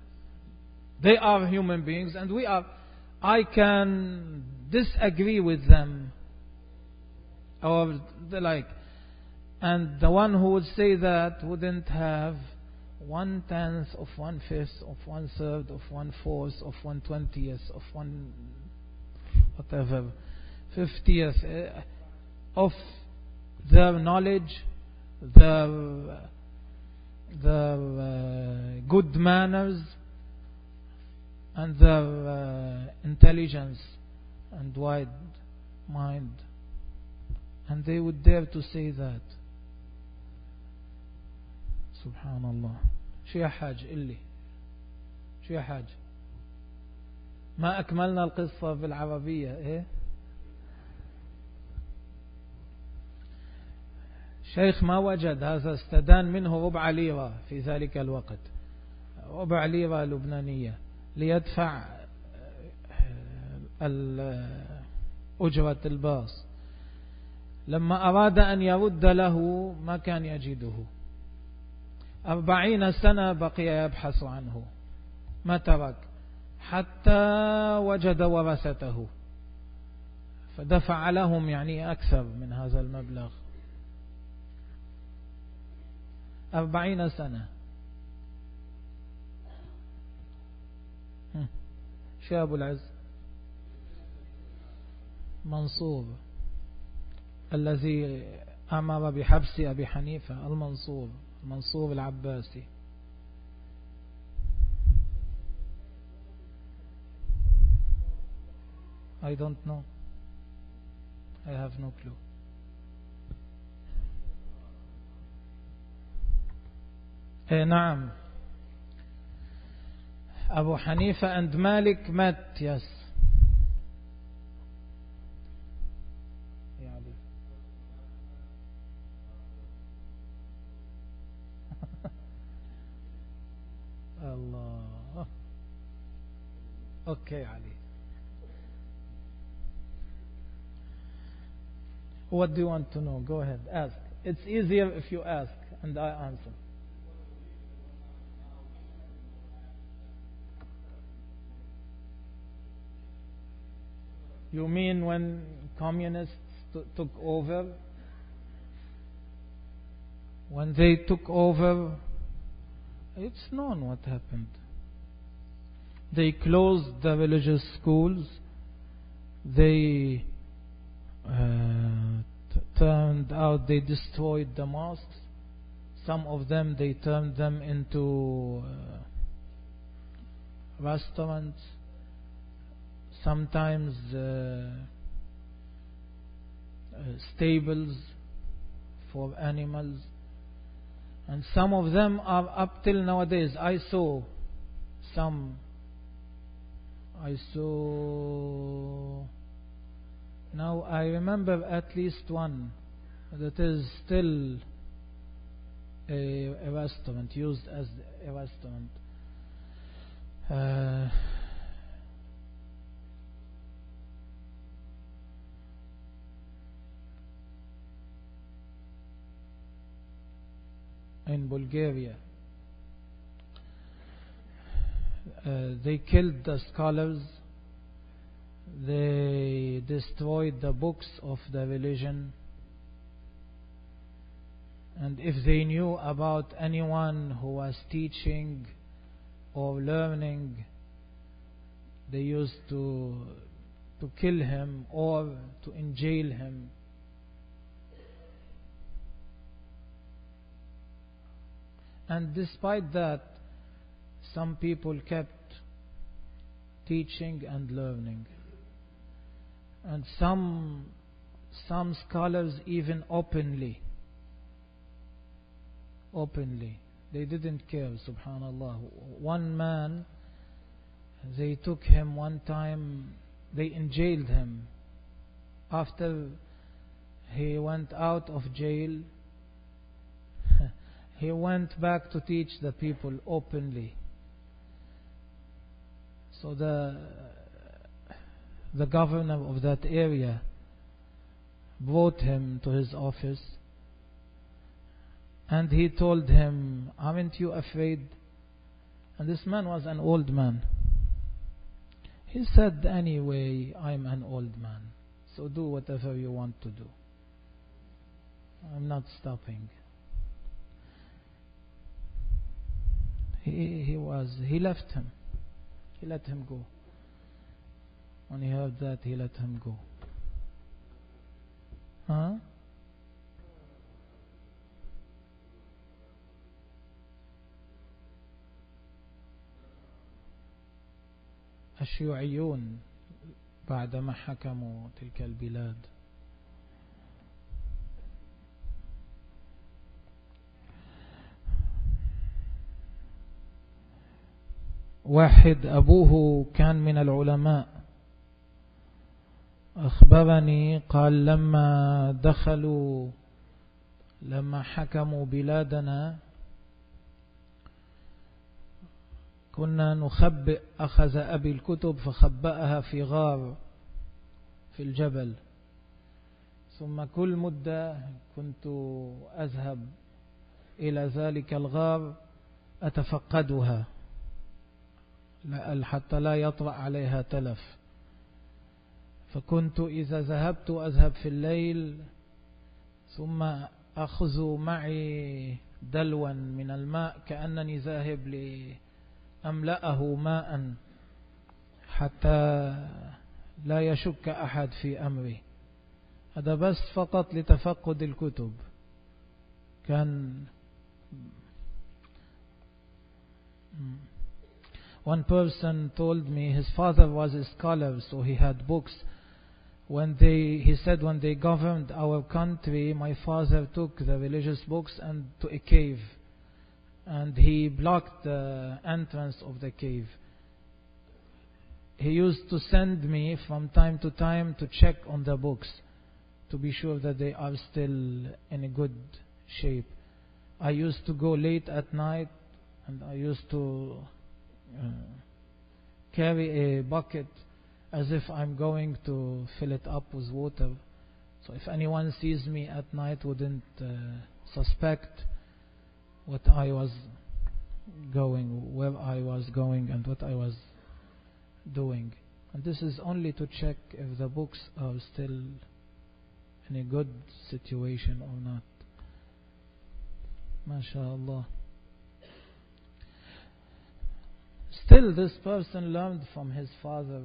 They are human beings and we are. I can disagree with them or the like. And the one who would say that wouldn't have one tenth of one fifth of one third of one fourth of one twentieth of one whatever fiftieth of their knowledge, their their uh, good manners, and their uh, intelligence and wide mind, and they would dare to say that. Subhanallah. شو يا حاج إلي شو يا حاج ما أكملنا القصة بالعربية إيه شيخ ما وجد هذا استدان منه ربع ليرة في ذلك الوقت ربع ليرة لبنانية ليدفع أجرة الباص. لما أراد أن يرد له ما كان يجده. أربعين سنة بقي يبحث عنه ما ترك حتى وجد ورثته فدفع لهم يعني أكثر من هذا المبلغ. أربعين سنة. شاب العز منصور الذي أمر بحبس أبي حنيفة المنصور منصور العباسي. I don't know. I have no clue. إيه نعم أبو حنيفة and مالك مات. yes. Allah. Okay, Ali. What do you want to know? Go ahead, ask. It's easier if you ask and I answer. You mean when communists t- took over? When they took over, it's known what happened. They closed the religious schools. They uh, t- turned out, they destroyed the mosques. Some of them, they turned them into uh, restaurants. Sometimes uh, uh, stables for animals. And some of them are up till nowadays. I saw some. I saw. Now I remember at least one that is still a, a restaurant, used as a restaurant. Uh, in Bulgaria. Uh, they killed the scholars. They destroyed the books of the religion. And if they knew about anyone who was teaching or learning, they used to to kill him or to enjail him. And despite that, some people kept teaching and learning. And some some scholars even openly openly they didn't care, subhanallah. One man, they took him one time, they enjailed him. After he went out of jail, he went back to teach the people openly. So the the governor of that area brought him to his office and he told him, "Aren't you afraid?" And this man was an old man. He said, anyway, I'm an old man, so do whatever you want to do. I'm not stopping. He, he was, he left him. He let him go. When he heard that, he let him go. Huh? الشيوعيون بعدما حكموا تلك البلاد. واحد أبوه كان من العلماء أخبرني، قال لما دخلوا لما حكموا بلادنا كنا نخبئ، أخذ أبي الكتب فخبأها في غار في الجبل، ثم كل مدة كنت أذهب إلى ذلك الغار أتفقدها حتى لا يطرأ عليها تلف. فكنت إذا ذهبت أذهب في الليل ثم أخذ معي دلوا من الماء كأنني ذاهب لأملأه ماء حتى لا يشك أحد في أمري. هذا بس فقط لتفقد الكتب. كان one person told me his father was a scholar, so he had books. When they, he said, when they governed our country, my father took the religious books and to a cave, and he blocked the entrance of the cave. He used to send me from time to time to check on the books to be sure that they are still in a good shape. I used to go late at night, and I used to uh, carry a bucket as if I'm going to fill it up with water. So if anyone sees me at night, wouldn't uh, suspect what I was going, where I was going, and what I was doing. And this is only to check if the books are still in a good situation or not. MashaAllah. Still, this person learned from his father,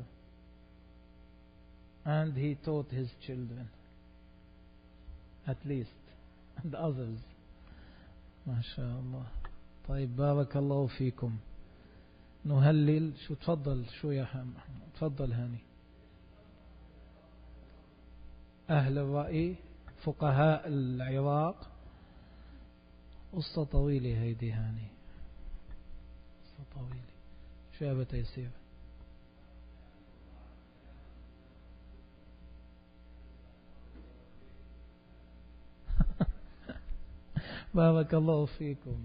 and he taught his children, at least, and others. MashaAllah. طيب بارك الله فيكم. نهلل. شو تفضل شو يا محمد؟ تفضل هاني. أهل الرأي فقهاء العراق. قصة طويلة هيدي هاني، قصة طويلة. شو يا بتيسير؟ بارك الله فيكم.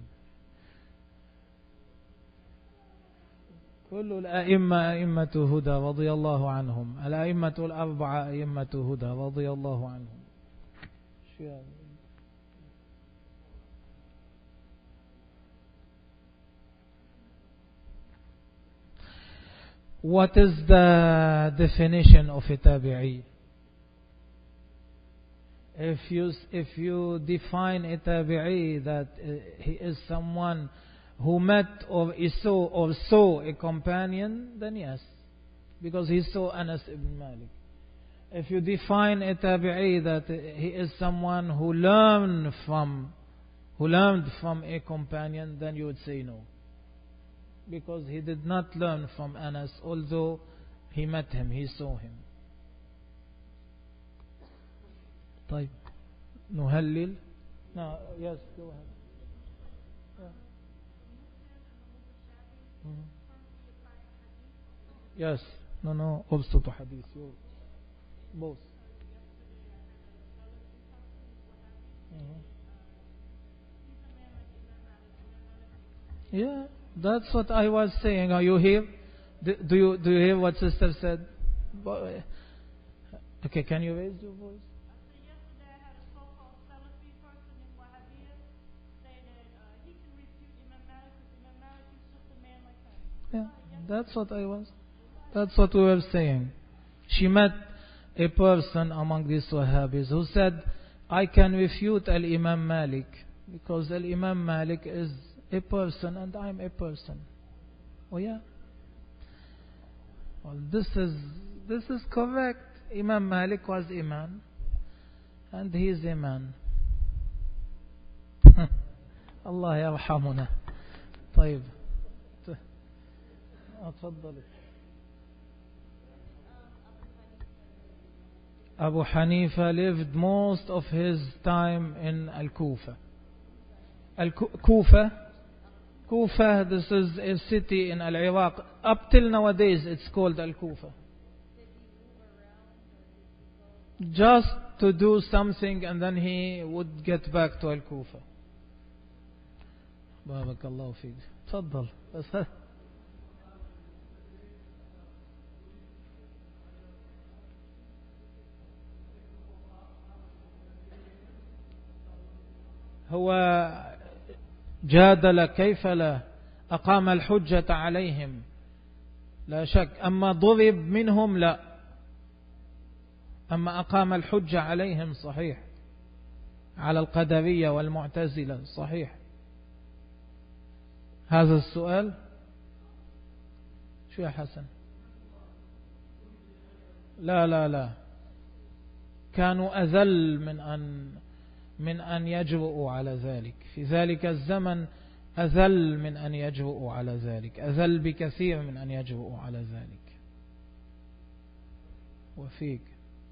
كل الأئمة أئمة هدى رضي الله عنهم، الأئمة الأربعة أئمة هدى رضي الله عنهم. What is the definition of a tabi'i? If you, if you define a tabi'i that uh, he is someone who met or saw or saw a companion, then yes, because he saw Anas ibn Malik. If you define a tabi'i that he is someone who learned from who learned from a companion, then you would say no, because he did not learn from Anas, although he met him, he saw him. طيب نهلل. No, yes, go ahead. Yeah. Mm-hmm. Yes, no, no, أبسط حديث, both. Mm-hmm. Yeah, that's what I was saying. Are you here? Do, do you do you hear what sister said? Okay, can you raise your voice? Yeah, that's what I was. That's what we were saying. She met a person among these Wahhabis who said, I can refute Al-Imam Malik because Al-Imam Malik is a person and I'm a person. Oh yeah? Well, this is, this is correct. Imam Malik was a man and he is a man. الله يرحمنا. طيب أتفضل. Abu Hanifa lived most of his time in Al-Kufa. Al-Kufa, Kufa, this is a city in Al-Iraq. Up till nowadays it's called Al-Kufa. Just to do something and then he would get back to Al-Kufa. بارك الله فيك. تفضل. بس هو جادل كيف لا أقام الحجة عليهم لا شك. أما ضرب منهم لا. أما أقام الحجة عليهم صحيح. على القدرية والمعتزلة صحيح. هذا السؤال شو يا حسن؟ لا لا لا كانوا أذل من أن من أن يجرؤوا على ذلك. في ذلك الزمن أذل من أن يجرؤوا على ذلك. أذل بكثير من أن يجرؤوا على ذلك. وفيك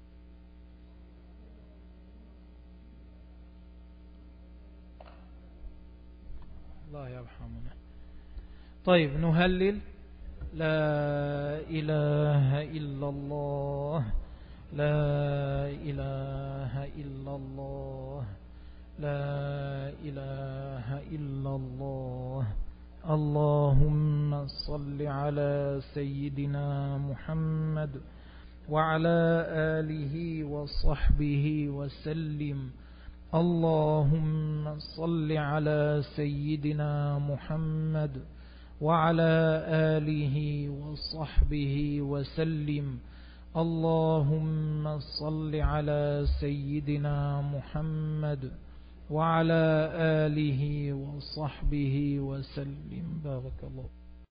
الله يرحمنا. طيب نهلل. لا إله إلا الله لا إله إلا الله لا إله إلا الله. اللهم صل على سيدنا محمد وعلى آله وصحبه وسلم. اللهم صل على سيدنا محمد وعلى آله وصحبه وسلم. اللهم صل على سيدنا محمد وعلى آله وصحبه وسلم. بارك الله.